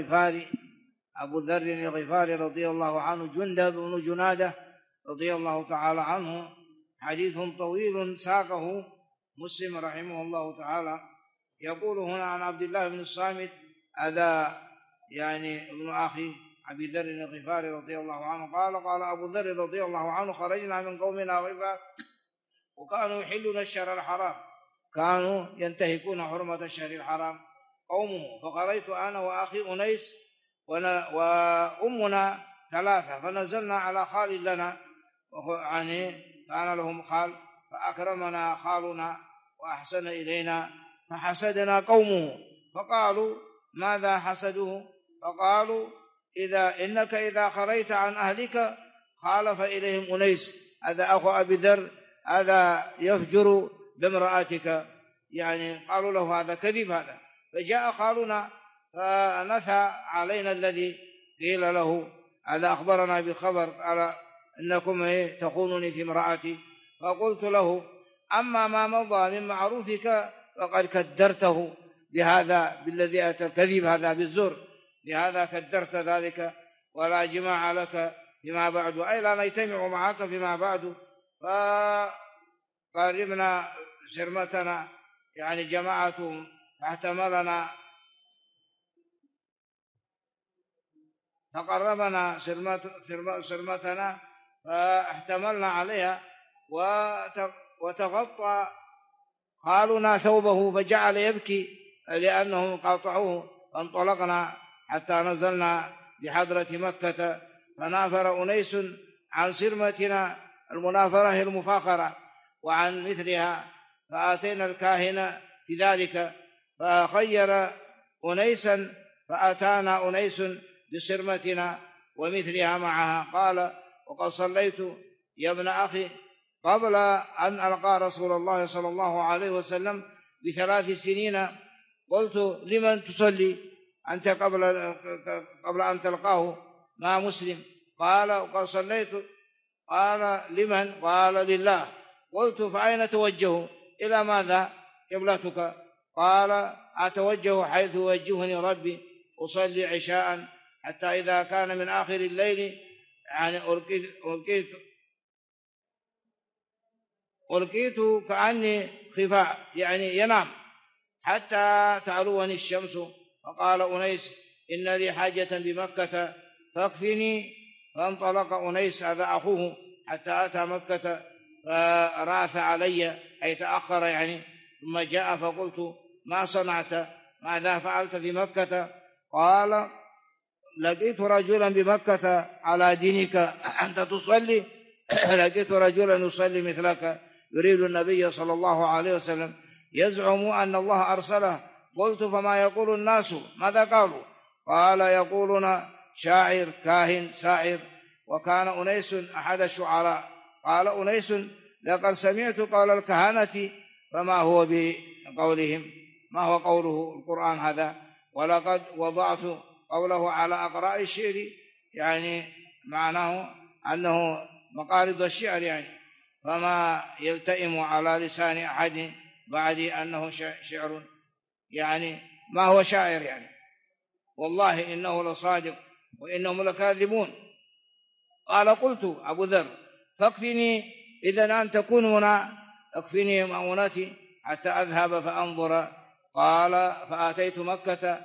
الغفاري رضي الله عنه، جندب بن جنادة رضي الله تعالى عنه، حديث طويل ساقه مسلم رحمه الله تعالى. يقول هنا عن عبد الله بن الصامت، هذا يعني ابن أخي أبي ذر الغفاري رضي الله عنه، قال أبو ذر رضي الله عنه خرجنا من قومنا غفار وكانوا يحلون الشهر الحرام، كانوا ينتهكون حرمة الشهر الحرام قومه، فخرجت أنا وأخي أنيس وأمنا ثلاثة، فنزلنا على خال لنا، يعني كان لهم خال، فأكرمنا خالنا وأحسن إلينا، فحسدنا قومه، فقالوا ماذا حسدوه؟ فقالوا إنك إذا خرجت عن أهلك خالف إليهم أنيس، هذا أخو أبي ذر، هذا يفجر بامرأتك، يعني قالوا له هذا كذب هذا. فجاء خالنا فنثى علينا الذي قيل له، هذا أخبرنا بخبر قال إنكم تخونني في امرأتي، فقلت له أما ما مضى من معروفك فقد كدرته بهذا، بالذي أتى الكذب هذا بالزور، لهذا كدرت ذلك، ولا جماع لك فيما بعد، أي لا نجتمع معك فيما بعد. فقربنا شرمتنا، يعني جماعة فاحتملنا، فقربنا شرمتنا فاحتملنا عليها، وتغطى خالنا ثوبه فجعل يبكي لأنهم قاطعوه، فانطلقنا حتى نزلنا بحضرة مكة، فنافر أنيس عن سرمتنا، المنافرة هي المفاخرة، وعن مثلها، فآتينا الكاهن في ذلك فخير أنيسا، فأتانا أنيس بسرمتنا ومثلها معها. قال وقد صليت يا ابن أخي قبل أن ألقى رسول الله صلى الله عليه وسلم ب3 سنين، قلت لمن تصلي أنت قبل أن تلقاه مع مسلم؟ قال وقد صليت. قال لمن؟ قال لله. قلت فأين توجه؟ إلى ماذا قبلتك؟ قال أتوجه حيث يوجهني ربي، أصلي عشاء حتى إذا كان من آخر الليل، يعني ألقيت كأني خفاء، يعني ينام حتى تعلوني الشمس. فقال أنيس إن لي حاجة بمكة فاكفني. فانطلق أنيس هذا أخوه حتى أتى مكة، فراث علي أي تأخر يعني، ثم جاء فقلت ما صنعت؟ ماذا فعلت في مكة؟ قال لقيت رجلا بمكة على دينك أنت تصلي، لقيت رجلا يصلي مثلك يريد النبي صلى الله عليه وسلم، يزعم أن الله أرسله. قلت فما يقول الناس؟ ماذا قالوا؟ قال يقولون شاعر كاهن ساحر. وكان أنيس أحد الشعراء. قال أنيس لقد سمعت قول الكهنة فما هو بقولهم، ما هو قوله القرآن هذا، ولقد وضعت قوله على أقراء الشعر، يعني معناه أنه مقارض الشعر يعني، فما يلتئم على لسان أحد بعد أنه شعر، يعني ما هو شاعر يعني، والله إنه لصادق وإنهم لكاذبون. قال قلت أبو ذر فاكفني إذن أن تكون هنا، اكفني مؤونتي حتى أذهب فأنظر. قال فآتيت مكة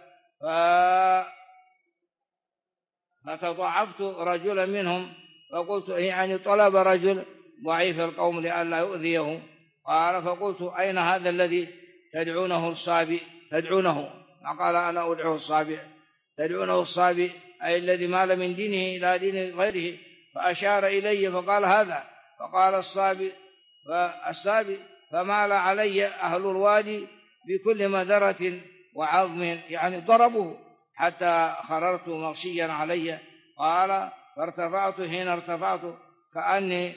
فتضعفت رجلا منهم، فقلت يعني طلب رجل ضعيف القوم لئلا يؤذيه. قال فقلت أين هذا الذي تدعونه الصابئ؟ تدعونه، ما قال أنا أدعو الصابئ، تدعونه الصابئ أي الذي مال من دينه إلى دين غيره. فأشار إلي فقال هذا، فقال الصابئ فمال علي أهل الوادي بكل مدرة وعظم، يعني ضربوه حتى خررت مغشيا علي. قال فارتفعت، حين ارتفعت كأني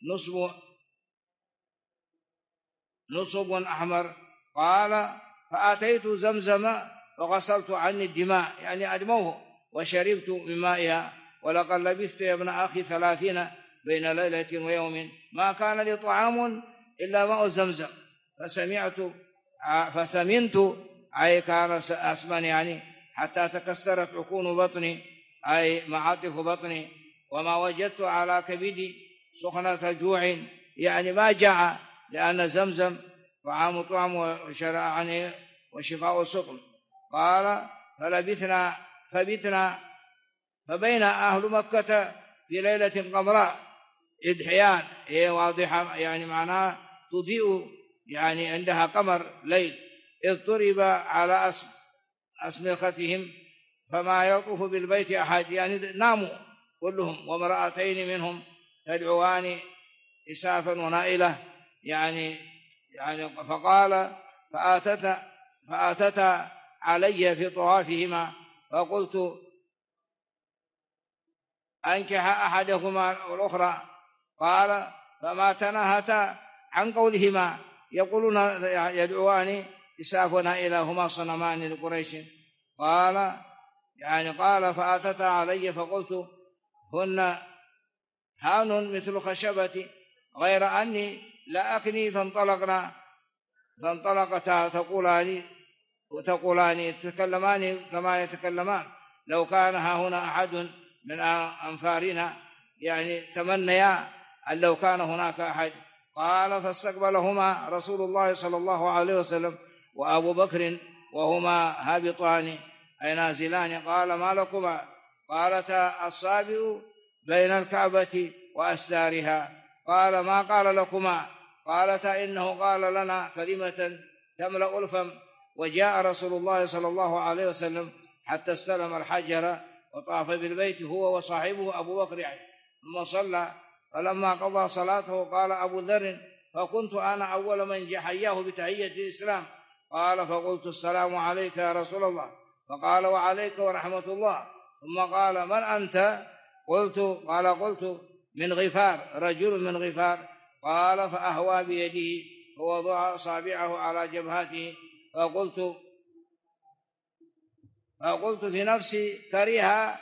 نصب أحمر. قال فأتيت زمزم وغسلت عني الدماء، يعني أدموه، وشربت من مائها. ولقد لبثت يا ابن أخي 30 بين ليلة ويوم ما كان لي طعام إلا ماء زمزم، فسمنت، أي كان أسمن، يعني حتى تكسرت عكون بطني، أي معاطف بطني، وما وجدت على كبدي سخنة جوع، يعني ما جاع، لأن زمزم طعام وشفاء السقم. قال فبين أهل مكة في ليلة قمراء إضحيان، هي واضحة، يعني معناها تضيء، يعني عندها قمر ليل، إذ ضرب على أسمختهم فما يطوف بالبيت أحد، يعني ناموا كلهم، وامرأتين منهم تدعوان إسافا ونائلة، يعني فقال فأتتا علي في طوافهما، فقلت أنكح أحدهما والأخرى. قال فما تناهتا عن قولهما يقولون يدعوان إساف ونائلة هما صنمان لقريش. قال فأتتا علي، فقلت هن هان مثل خشبتي، غير أني لا أكني. فانطلقتا تقولان تتكلمان كما يتكلمان، لو كان ها هنا أحد من أنفارنا، يعني تمنيا أن لو كان هناك أحد. قال فاستقبلهما رسول الله صلى الله عليه وسلم وأبو بكر وهما هابطان، أي نازلان. قال ما لكما؟ قالتا الصابئ بين الكعبة وأستارها. قال ما قال لكما؟ قالتا إنه قال لنا كلمة تملأ الفم. وجاء رسول الله صلى الله عليه وسلم حتى استلم الحجر وطاف بالبيت هو وصاحبه أبو بكر، ثم صلى. فلما قضى صلاته قال أبو ذر فكنت أنا أول من حياه بتحية الإسلام. قال فقلت السلام عليك يا رسول الله. فقال وعليك ورحمة الله. ثم قال من أنت؟ قلت من غفار، رجل من غفار. قال فأهوى بيده ووضع أصابعه على جبهته. فقلت في نفسي كريها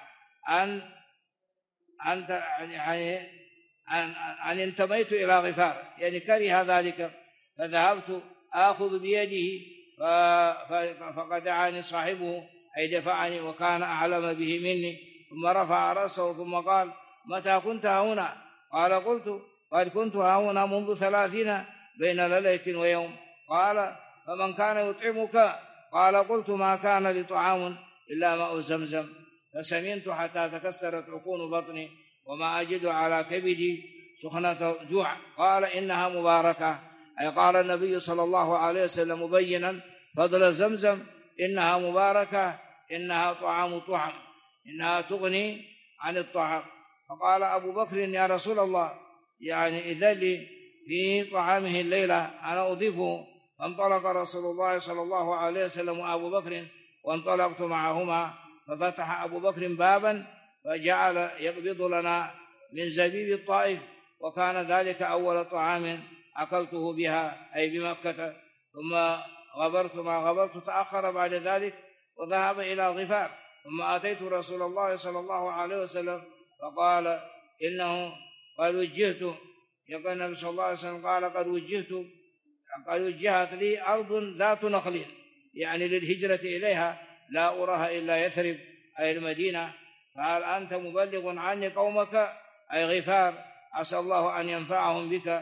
أن انتميت إلى غفار، يعني كره ذلك. فذهبت آخذ بيده فقد دعاني صاحبه، أي دفعني، وكان أعلم به مني. ثم رفع رأسه ثم قال متى كنت هنا؟ قال قلت قد كنت هنا منذ 30 بين ليلة ويوم. قال فمن كان يطعمك؟ قال قلت ما كان لي طعام إلا ماء زمزم، فسمنت حتى تكسرت عكون بطني، وما أجد على كبدي سخنة جوع. قال إنها مباركة، أي قال النبي صلى الله عليه وسلم مبينا فضل زمزم، إنها مباركة، إنها طعام، إنها تغني عن الطعام. فقال أبو بكر يا رسول الله، يعني إذا لي في طعامه الليلة أنا أضيفه. فانطلق رسول الله صلى الله عليه وسلم وأبو بكر، وانطلقت معهما. ففتح أبو بكر بابا فجعل يقبض لنا من زبيب الطائف، وكان ذلك أول طعام أكلته بها، أي بمكة. ثم ما غبرت تأخر بعد ذلك وذهب إلى غفار. ثم أتيت رسول الله صلى الله عليه وسلم فقال إنه قد وجهت، يقول النبي صلى الله عليه وسلم قال قد وجهت لي أرض ذات نخل، يعني للهجرة إليها، لا أراها إلا يثرب، أي المدينة. فهل أنت مبلغ عني قومك، أي غفار، عسى الله أن ينفعهم بك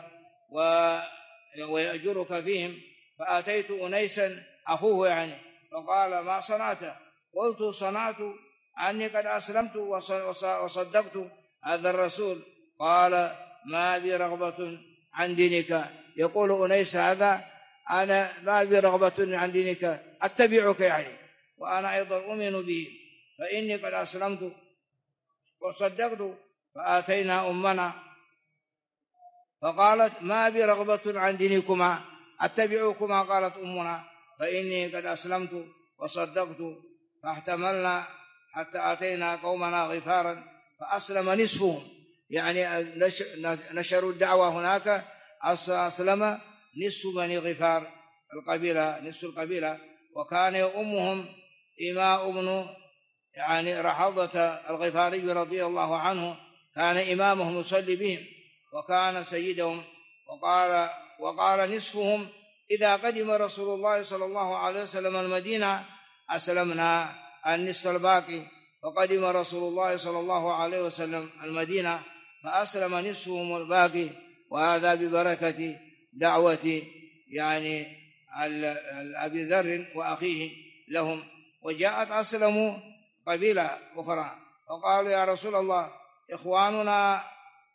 ويأجرك فيهم. فأتيت أنيسا أخوه، يعني فقال ما صنعت؟ قلت صنعت أني قد أسلمت وصدقت هذا الرسول. قال ما بي رغبة عن دينك. يقول أنيس هذا أنا ما بي رغبة عن دينك، أتبعك يعني، وأنا أيضا أؤمن به، فإني قد أسلمت وصدقت. فآتينا أمنا فقالت ما بي رغبة عن دينكما، أتبعكما. قالت أمنا فإني قد أسلمت وصدقت. فاحتملنا حتى أتينا قومنا غفارا فأسلم نصفهم، يعني نشروا الدعوة هناك، أسلم نصف بني غفار القبيلة، نصف القبيلة. وكان يؤمهم إماء بن يعني رحضة الغفاري رضي الله عنه، كان إمامهم يصلي بهم وكان سيدهم. وقال نصفهم إذا قدم رسول الله صلى الله عليه وسلم المدينة أسلمنا النصف الباقي، فقدم رسول الله صلى الله عليه وسلم المدينة فأسلم نصفهم الباقي، وهذا ببركة دعوة يعني أبي ذر وأخيه لهم. وجاءت أسلموا قبيلة أخرى وقالوا يا رسول الله إخواننا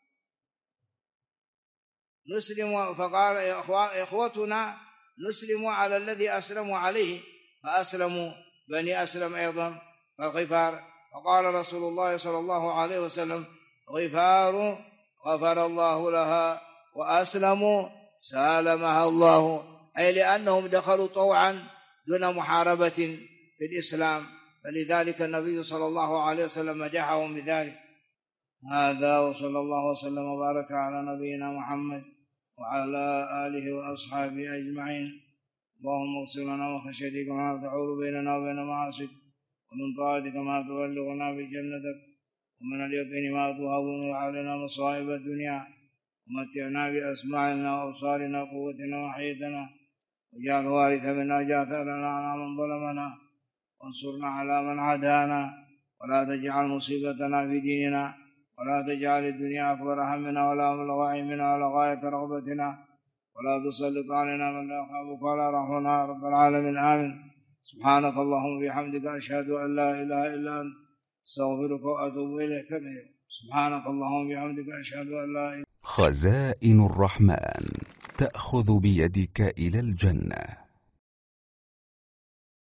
نسلم، فقال إخوتنا نسلم على الذي أسلموا عليه، فأسلموا بني أسلم أيضا الغفار. فقال رسول الله صلى الله عليه وسلم غفار غفر الله لها وأسلموا سالمها الله، أي لأنهم دخلوا طوعا دون محاربة في الإسلام، فلذلك النبي صلى الله عليه وسلم مدحهم بذلك. هذا وصلى الله وسلم وبارك على نبينا محمد وعلى آله وأصحابه أجمعين. اللهم اغفر لنا من خشيتك ما تحول بيننا وبين معاصيك، ومن طاعتك ما تبلغنا بجنتك، ومن اليقين ما تهون علينا مصائب الدنيا، ومتعنا بأسماعنا وأبصارنا وقوتنا وحياتنا، واجعل وارث منا واجعل ثأرنا على من ظلمنا، وانصرنا على من عادانا، ولا تجعل مصيبتنا في ديننا، ولا تجعل الدنيا أكبر همنا ولا مبلغ علمنا ولا غاية رغبتنا، ولا تسلط علينا من لا يخافك ولا يرحمنا رب العالمين. آمين. سبحانك اللهم وبحمدك أشهد أن لا إله إلا أنت أستغفرك وأتوب إليك. سبحانك اللهم وبحمدك أشهد أن لا إله. خزائن الرحمن تأخذ بيدك إلى الجنة.